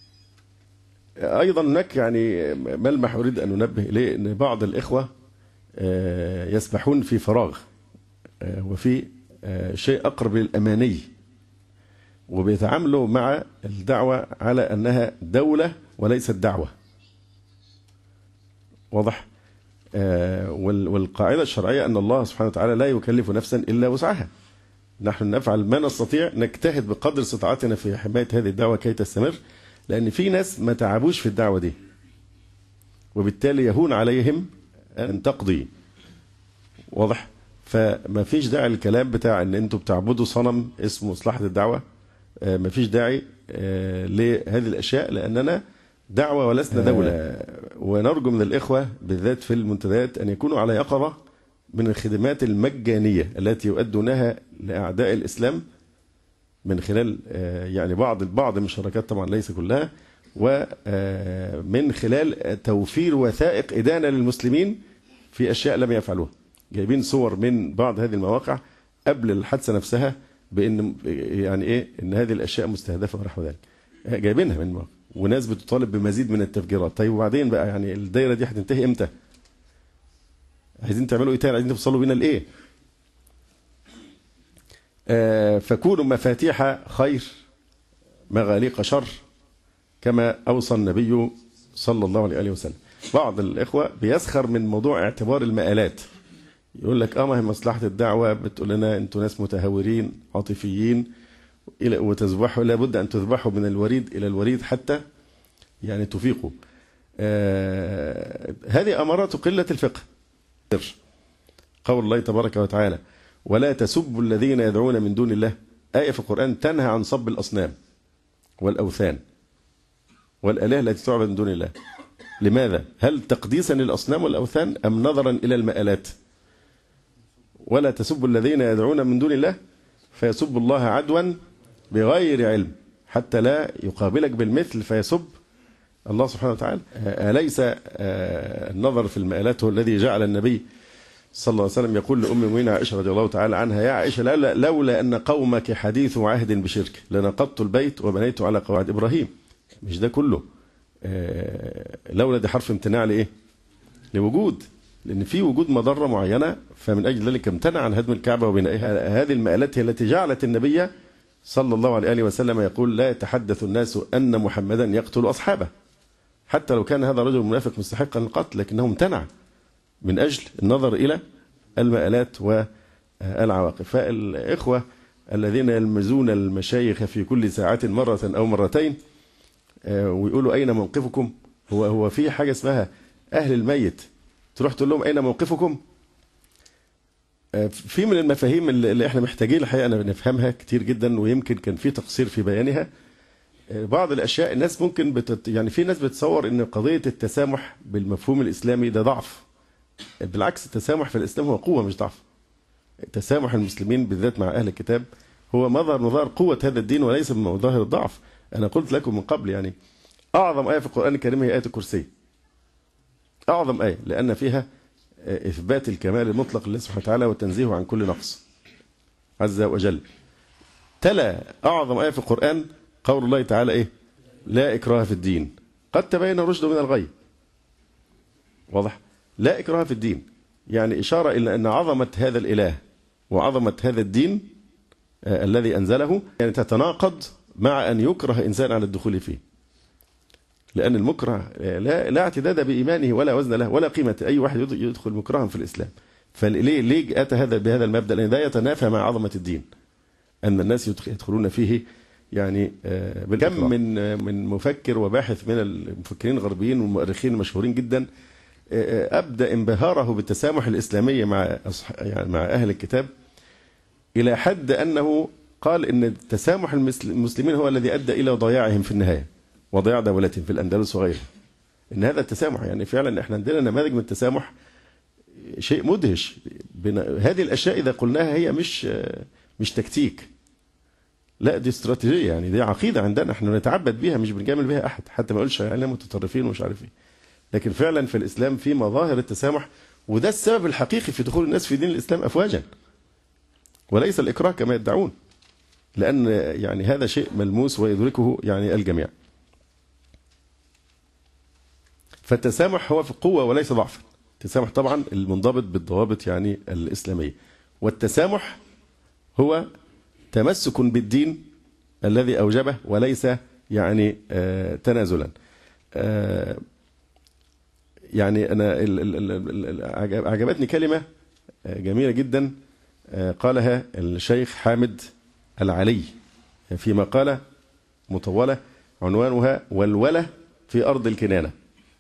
أيضا هناك يعني ملمح أريد أن ننبه إليه، أن بعض الإخوة يسبحون في فراغ وفي شيء أقرب للأماني، وبيتعاملوا مع الدعوة على أنها دولة وليست دعوة. واضح؟ والقاعدة الشرعية أن الله سبحانه وتعالى لا يكلف نفسا إلا وسعها. نحن نفعل ما نستطيع، نجتهد بقدر استطاعتنا في حماية هذه الدعوة كي تستمر، لأن في ناس ما تعبوش في الدعوة دي وبالتالي يهون عليهم أن تقضي. واضح؟ فما فيش داعي الكلام بتاع أن أنتم بتعبدوا صنم اسمه مصلحة الدعوة. ما فيش داعي لهذه الأشياء، لأننا دعوة ولسنا دولة. ونرجو من الإخوة بالذات في المنتديات أن يكونوا على يقظة من الخدمات المجانية التي يؤدونها لأعداء الإسلام من خلال يعني بعض بعض من الشركات، طبعا ليس كلها، ومن خلال توفير وثائق إدانة للمسلمين في أشياء لم يفعلوها. جايبين صور من بعض هذه المواقع قبل الحادثة نفسها بأن يعني إيه إن هذه الأشياء مستهدفة ونحو ذلك، جايبينها من مواقع، وناس بتطالب بمزيد من التفجيرات. طيب وبعدين بقى يعني الدايرة دي هتنتهي إمتى؟ عايزين تعملوا إيه تاني؟ عايزين توصلوا بينا لإيه؟ آه فكونوا مفاتيح خير مغاليق شر كما أوصى النبي صلى الله عليه وسلم. بعض الإخوة بيسخر من موضوع اعتبار المآلات، يقول لك اه ما هي مصلحة الدعوة بتقول لنا انتوا ناس متهورين عاطفيين وتذبحوا، لابد ان تذبحوا من الوريد الى الوريد حتى يعني تفيقوا. آه هذه امارات قلة الفقه. قول الله تبارك وتعالى ولا تسبوا الذين يدعون من دون الله، آية في القرآن تنهى عن صب الأصنام والأوثان والآلهة التي تعبد من دون الله. لماذا؟ هل تقديسا للأصنام والأوثان أم نظرا إلى المآلات؟ ولا تسبوا الذين يدعون من دون الله فيسب الله عدوا بغير علم حتى لا يقابلك بالمثل فيسب الله سبحانه وتعالى. أليس النظر في المآلات هو الذي جعل النبي صلى الله عليه وسلم يقول لأم المؤمنين عائشة رضي الله تعالى عنها يا عائشة لولا أن قومك حديث عهد بشرك لنقضت البيت وبنيت على قواعد إبراهيم. مش ده كله لولا دي حرف امتناع لإيه؟ لوجود، لأن في وجود مضرة معينة، فمن أجل ذلك امتنع عن هدم الكعبة وبنائها. هذه المآلات هي التي جعلت النبي صلى الله عليه وسلم يقول لا يتحدث الناس أن محمدا يقتل أصحابه، حتى لو كان هذا الرجل منافق مستحقا للقتل، لكنه امتنع من أجل النظر إلى المآلات والعواقب. فالإخوة الذين يلمزون المشايخ في كل ساعة مرة أو مرتين ويقولوا أين موقفكم، هو هو في حاجة اسمها أهل الميت تروح تقول لهم أين موقفكم؟ في من المفاهيم اللي احنا محتاجين الحقيقة أنا نفهمها كتير جدا، ويمكن كان في تقصير في بيانها. بعض الأشياء الناس ممكن بتت... يعني في ناس بتصور إن قضية التسامح بالمفهوم الإسلامي ده ضعف. بالعكس، التسامح في الإسلام هو قوة مش ضعف. تسامح المسلمين بالذات مع أهل الكتاب هو مظهر مظاهر قوة هذا الدين وليس من مظاهر الضعف. أنا قلت لكم من قبل يعني أعظم آية في القرآن الكريم هي آية الكرسي، أعظم آية، لأن فيها إثبات الكمال المطلق لله سبحانه وتعالى وتنزيهه عن كل نقص عز وجل. تلا أعظم آية في القرآن قول الله تعالى إيه؟ لا إكراه في الدين قد تبين الرشد من الغي. واضح؟ لا إكراه في الدين، يعني إشارة إلى أن عظمة هذا الإله وعظمة هذا الدين آه الذي أنزله يعني تتناقض مع أن يكره إنسان على الدخول فيه، لأن المكره لا, لا اعتداد بإيمانه ولا وزن له ولا قيمة. أي واحد يدخل مكرها في الإسلام. فليه ليه أتى هذا بهذا المبدأ؟ لأن ده يتنافى مع عظمة الدين، أن الناس يدخلون فيه يعني كم من من مفكر وباحث من المفكرين الغربيين والمؤرخين المشهورين جدا أبدأ انبهاره بالتسامح الإسلامي مع يعني مع أهل الكتاب، إلى حد أنه قال إن تسامح المسلمين هو الذي أدى إلى ضياعهم في النهاية وضياع دولتهم في الأندلس وغيرها. إن هذا التسامح يعني فعلا إحنا عندنا نماذج من التسامح شيء مدهش. هذه الأشياء إذا قلناها هي مش مش تكتيك، لا دي استراتيجية، يعني دي عقيدة عندنا احنا نتعبد بيها، مش بنجامل بيها أحد، حتى ما يقولش يعني متطرفين ومش عارف ايه. لكن فعلا في الإسلام في مظاهر التسامح، وده السبب الحقيقي في دخول الناس في دين الإسلام أفواجا، وليس الإكراه كما يدعون، لأن يعني هذا شيء ملموس ويدركه يعني الجميع. فالتسامح هو في قوة وليس ضعفا. التسامح طبعا المنضبط بالضوابط يعني الإسلامية، والتسامح هو تمسك بالدين الذي أوجبه وليس يعني آه تنازلا. آه يعني أنا عجبتني كلمة جميلة جدا آه قالها الشيخ حامد العلي في مقالة مطولة عنوانها والولى في أرض الكنانة.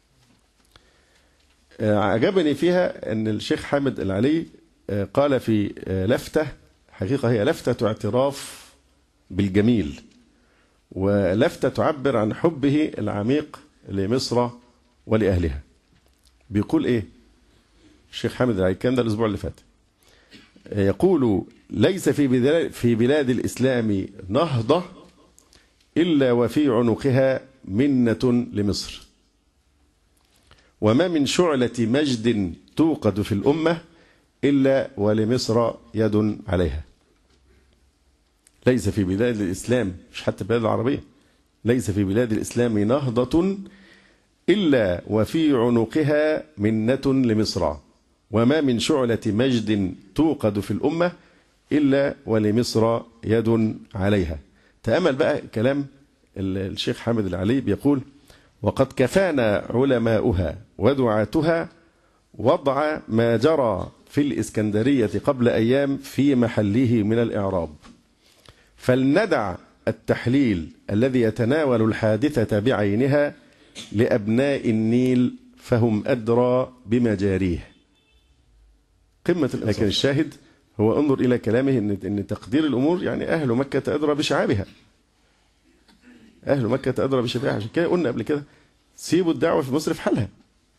آه عجبني فيها أن الشيخ حامد العلي آه قال في آه لفتة، حقيقة هي لفتة اعتراف بالجميل، ولفتة تعبر عن حبه العميق لمصر ولأهلها. بيقول إيه الشيخ حامد العلي؟ كان ده الأسبوع اللي فات. يقول ليس في في بلاد الإسلام نهضة إلا وفي عنقها منة لمصر، وما من شعلة مجد توقد في الأمة إلا ولمصر يد عليها. ليس في بلاد الإسلام، مش حتى البلاد العربية، ليس في بلاد الإسلام نهضة إلا وفي عنقها منة لمصر، وما من شعلة مجد توقد في الأمة إلا ولمصر يد عليها. تأمل بقى كلام الشيخ حامد العلي، بيقول وقد كفانا علماؤها ودعاتها وضع ما جرى في الإسكندرية قبل أيام في محله من الإعراب، فلندع التحليل الذي يتناول الحادثة بعينها لأبناء النيل فهم أدرى بمجاريه. قمة. لكن الشاهد هو انظر إلى كلامه إن إن تقدير الأمور يعني أهل مكة أدرى بشعابها، أهل مكة أدرى بشعابها. عشان كده قلنا قبل كده سيبوا الدعوة في مصر في حالها.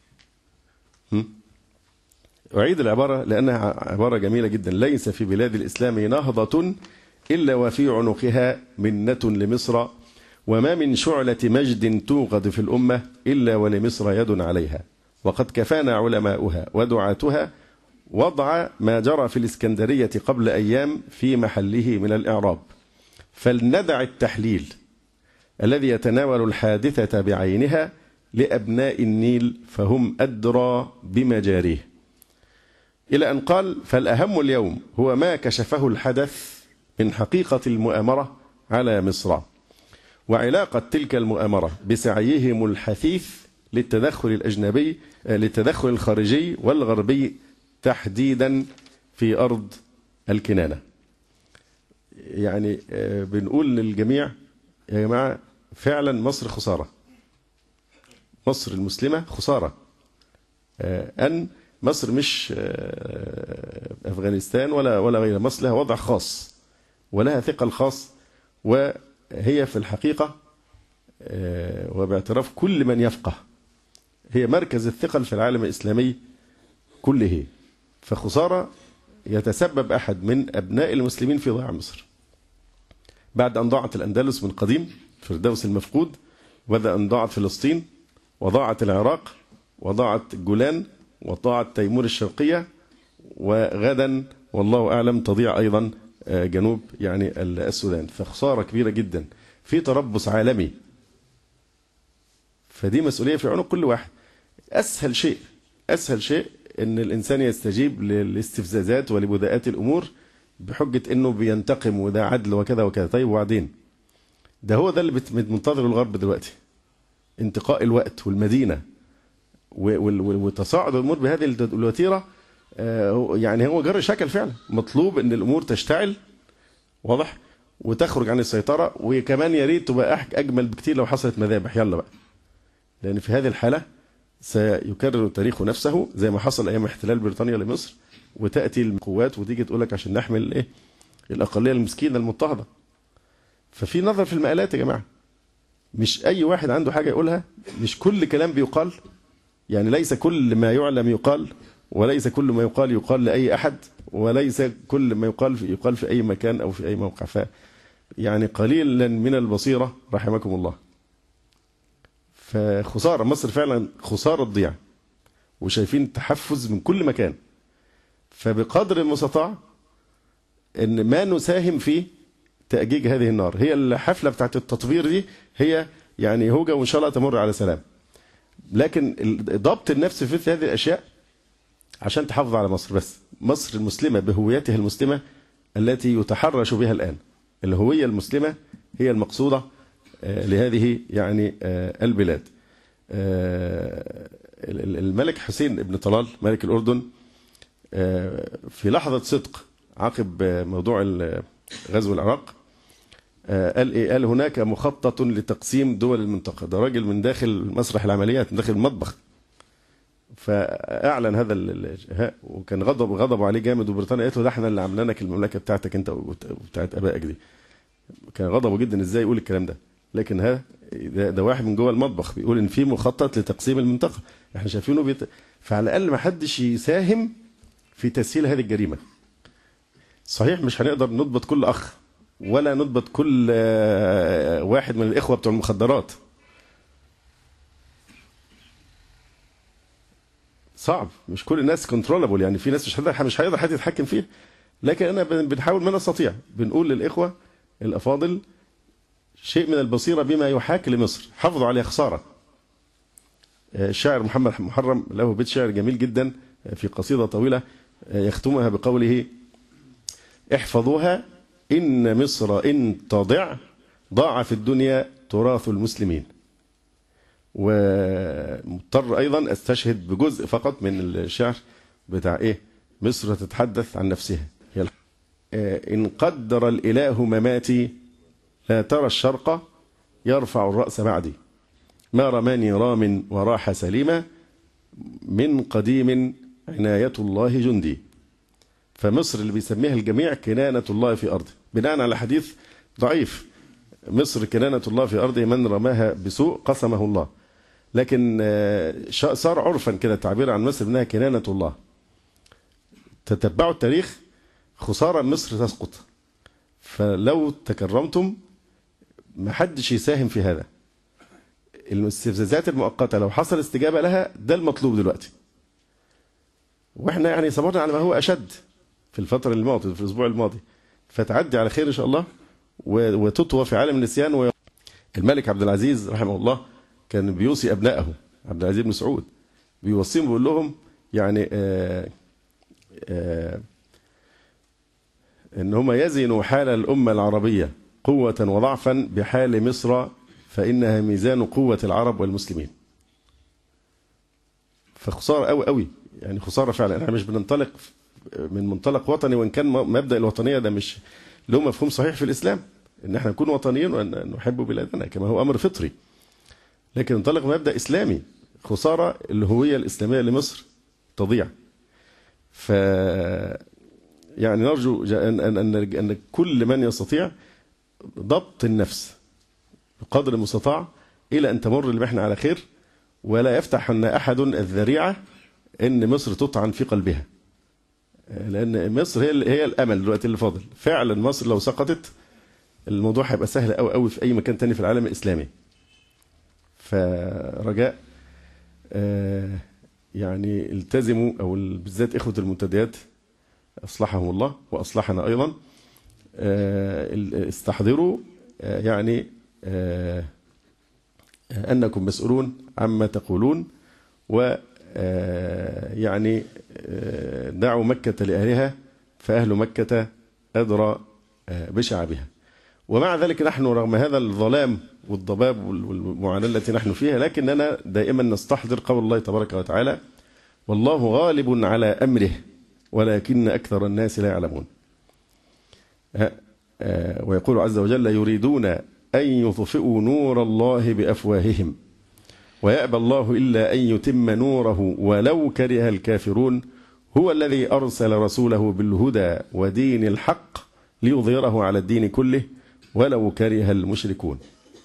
أعيد العبارة لأنها عبارة جميلة جدا. ليس في بلاد الإسلام نهضة إلا وفي عنقها منة لمصر، وما من شعلة مجد توقد في الأمة إلا ولمصر يد عليها، وقد كفانا علماؤها ودعاتها وضع ما جرى في الإسكندرية قبل أيام في محله من الإعراب، فلندع التحليل الذي يتناول الحادثة بعينها لأبناء النيل فهم أدرى بمجاريه، إلى أن قال فالأهم اليوم هو ما كشفه الحدث من حقيقة المؤامرة على مصر، وعلاقة تلك المؤامرة بسعيهم الحثيث للتدخل الأجنبي للتدخل الخارجي والغربي تحديدا في أرض الكنانة. يعني بنقول للجميع يا جماعة فعلا مصر خسارة، مصر المسلمة خسارة، أن مصر مش أفغانستان ولا ولا غيرها. مصر لها وضع خاص ولها ثقل خاص، وهي في الحقيقة وباعتراف كل من يفقه هي مركز الثقل في العالم الإسلامي كله. فخسارة يتسبب أحد من أبناء المسلمين في ضياع مصر بعد أن ضاعت الأندلس من قديم، فردوس المفقود، وبدأ أن ضاعت فلسطين وضاعت العراق وضاعت الجولان وضاعت تيمور الشرقية، وغدا والله أعلم تضيع أيضا جنوب يعني السودان. فخسارة كبيرة جدا في تربص عالمي، فدي مسؤولية في عنق كل واحد. أسهل شيء أسهل شيء أن الإنسان يستجيب للاستفزازات ولبداءات الأمور بحجة أنه بينتقم وده عدل وكذا وكذا. طيب وبعدين؟ ده هو ده اللي منتظر الغرب دلوقتي، انتقاء الوقت والمدينة وتصاعد الأمور بهذه الوتيرة. يعني هو جر شكل فعلا. مطلوب أن الأمور تشتعل واضح وتخرج عن السيطرة، وكمان يا ريت تبقى أجمل بكتير لو حصلت مذابح. يلا بقى، لأن في هذه الحالة سيكرر التاريخ نفسه زي ما حصل أيام احتلال بريطانيا لمصر، وتأتي القوات وتيجي تقول لك عشان نحمل إيه الأقلية المسكينة المضطهدة. ففي نظر في المقالات يا جماعة، مش أي واحد عنده حاجة يقولها، مش كل كلام بيقال، يعني ليس كل ما يعلم يقال، وليس كل ما يقال يقال لأي أحد، وليس كل ما يقال في يقال في أي مكان أو في أي موقع. ف يعني قليلا من البصيرة رحمكم الله. فخسارة مصر فعلا، خسارة تضيع، وشايفين تحفز من كل مكان. فبقدر المستطاع ان ما نساهم في تأجيج هذه النار. هي الحفلة بتاعت التطوير دي هي يعني هوجة وإن شاء الله تمر على سلام، لكن ضبط النفس في هذه الأشياء عشان تحافظ على مصر. بس مصر المسلمة بهويتها المسلمة التي يتحرش بها الآن، الهوية المسلمة هي المقصودة لهذه يعني البلاد. الملك حسين بن طلال ملك الأردن في لحظة صدق عقب موضوع غزو العراق قال إيه؟ قال هناك مخطط لتقسيم دول المنطقة. ده راجل من داخل مسرح العمليات، من داخل المطبخ. فأعلن هذا ال... وكان غضب غضب عليه جامد، وبريطانيا قالت له ده احنا اللي عملنا لك المملكة بتاعتك انت وبتاعت ابائك دي. كان غضبه جدا ازاي يقول الكلام ده، لكن ها ده, ده واحد من جوه المطبخ بيقول ان في مخطط لتقسيم المنطقة احنا شايفينه بيت... فعلى الاقل ما حدش يساهم في تسهيل هذه الجريمة. صحيح مش هنقدر نضبط كل اخ ولا نضبط كل واحد من الاخوة بتوع المخدرات، صعب، مش كل الناس كنترولابل، يعني في ناس مش هيقدر مش هيقدر حد يتحكم فيها. لكن انا بنحاول ما نستطيع بنقول للاخوه الافاضل شيء من البصيره بما يحاكي لمصر، حافظوا عليها. خساره. الشاعر محمد محرم له بيت شعر جميل جدا في قصيده طويله يختمها بقوله: احفظوها ان مصر ان تضع ضاع في الدنيا تراث المسلمين. ومضطر ايضا استشهد بجزء فقط من الشعر بتاع ايه مصر تتحدث عن نفسها. ان قدر الاله مماتي لا ترى الشرق يرفع الراس بعدي، ما رماني رام وراح سليما من قديم عنايه الله جندي. فمصر اللي بيسميها الجميع كنانه الله في ارضه، بناء على حديث ضعيف: مصر كنانه الله في ارضه من رماها بسوء قسمه الله. لكن صار عرفا كده التعبير عن مصر انها كنانه الله. تتبعوا التاريخ، خساره مصر تسقط. فلو تكرمتم ما حدش يساهم في هذا. الاستفزازات المؤقته لو حصل استجابه لها ده المطلوب دلوقتي. واحنا يعني صبرنا على ما هو اشد في الفتره الماضيه، في الاسبوع الماضي، فتعدي على خير ان شاء الله وتطوى في عالم النسيان. الملك عبد العزيز رحمه الله كان بيوصي ابنائه، عبد العزيز بن سعود بيوصيهم بيقول لهم يعني آآ آآ ان هم يزنوا حال الامه العربيه قوه وضعفا بحال مصر فانها ميزان قوه العرب والمسلمين. فخساره قوي قوي، يعني خساره فعلا. احنا مش بننطلق من منطلق وطني، وان كان مبدا الوطنيه ده مش له مفهوم صحيح في الاسلام، ان احنا نكون وطنيين وان نحب بلادنا كما هو امر فطري، لكن ننطلق مبدا اسلامي. خساره الهويه الاسلاميه لمصر تضيع. ف يعني نرجو ان ان ان, أن كل من يستطيع ضبط النفس بقدر المستطاع الى ان تمر المحنه على خير، ولا يفتح ان احد الذريعه ان مصر تطعن في قلبها، لان مصر هي هي الامل دلوقتي اللي فاضل. فعلا مصر لو سقطت الموضوع هيبقى سهل قوي قوي في اي مكان تاني في العالم الاسلامي. فرجاء يعني التزموا، أو بالذات إخوة المنتديات أصلحهم الله وأصلحنا أيضا، استحضروا يعني أنكم مسؤولون عما تقولون، ويعني دعوا مكة لأهلها فأهل مكة أدرى بشعبها. ومع ذلك نحن رغم هذا الظلام والضباب والمعاناة التي نحن فيها، لكننا دائما نستحضر قول الله تبارك وتعالى: والله غالب على أمره ولكن أكثر الناس لا يعلمون. ويقول عز وجل: يريدون أن يطفئوا نور الله بأفواههم ويأبى الله إلا أن يتم نوره ولو كره الكافرون هو الذي أرسل رسوله بالهدى ودين الحق ليظهره على الدين كله ولو كره المشركون.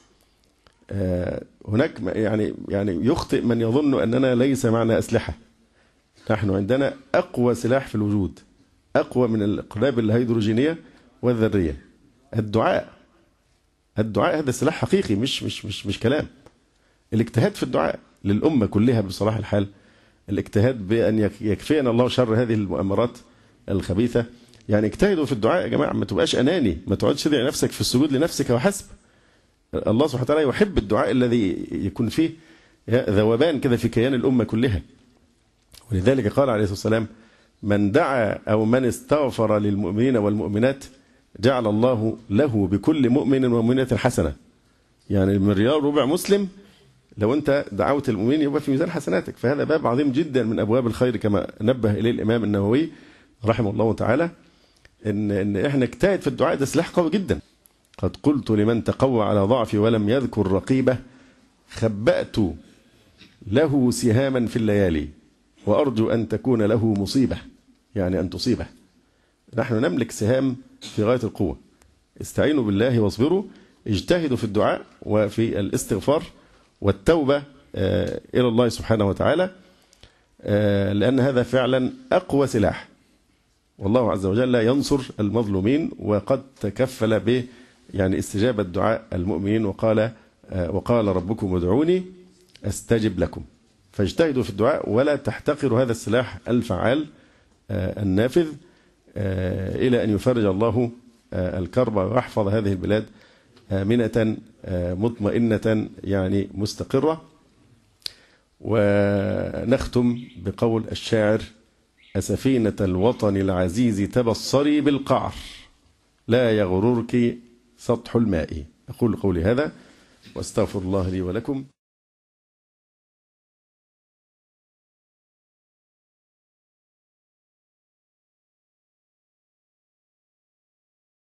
هناك يعني يعني يخطئ من يظن أننا ليس معنا أسلحة. نحن عندنا أقوى سلاح في الوجود، أقوى من القنابل الهيدروجينية والذرية، الدعاء. الدعاء هذا سلاح حقيقي، مش مش مش مش كلام. الاجتهاد في الدعاء للأمة كلها بصلاح الحال، الاجتهاد بأن يكفينا الله شر هذه المؤامرات الخبيثة. يعني اجتهدوا في الدعاء يا جماعة، ما تبقاش أناني، ما تقعدش تدعي نفسك في السجود لنفسك وحسب. الله سبحانه وتعالى يحب الدعاء الذي يكون فيه ذوبان كده في كيان الأمة كلها. ولذلك قال عليه الصلاة والسلام: من دعا أو من استغفر للمؤمنين والمؤمنات جعل الله له بكل مؤمن ومؤمنة حسنة. يعني من ريال ربع مسلم لو أنت دعوت المؤمنين يبقى في ميزان حسناتك. فهذا باب عظيم جدا من أبواب الخير كما نبه إليه الإمام النووي رحمه الله تعالى، إن إن إحنا اجتهد في الدعاء، ده سلاح قوي جدا. قد قلت لمن تقوى على ضعفي ولم يذكر رقيبة خبأت له سهاما في الليالي وأرجو أن تكون له مصيبة، يعني أن تصيبه. نحن نملك سهام في غاية القوة. استعينوا بالله واصبروا، اجتهدوا في الدعاء وفي الاستغفار والتوبة إلى الله سبحانه وتعالى، لأن هذا فعلا أقوى سلاح. والله عز وجل ينصر المظلومين، وقد تكفل به يعني استجابة دعاء المؤمنين، وقال وقال ربكم ادعوني أستجب لكم. فاجتهدوا في الدعاء ولا تحتقروا هذا السلاح الفعال النافذ، إلى أن يفرج الله الكرب ويحفظ هذه البلاد آمنة مطمئنة يعني مستقرة. ونختم بقول الشاعر: أسفينة الوطن العزيز تبصري بالقعر لا يغررك سطح الماء. أقول قولي هذا واستغفر الله لي ولكم.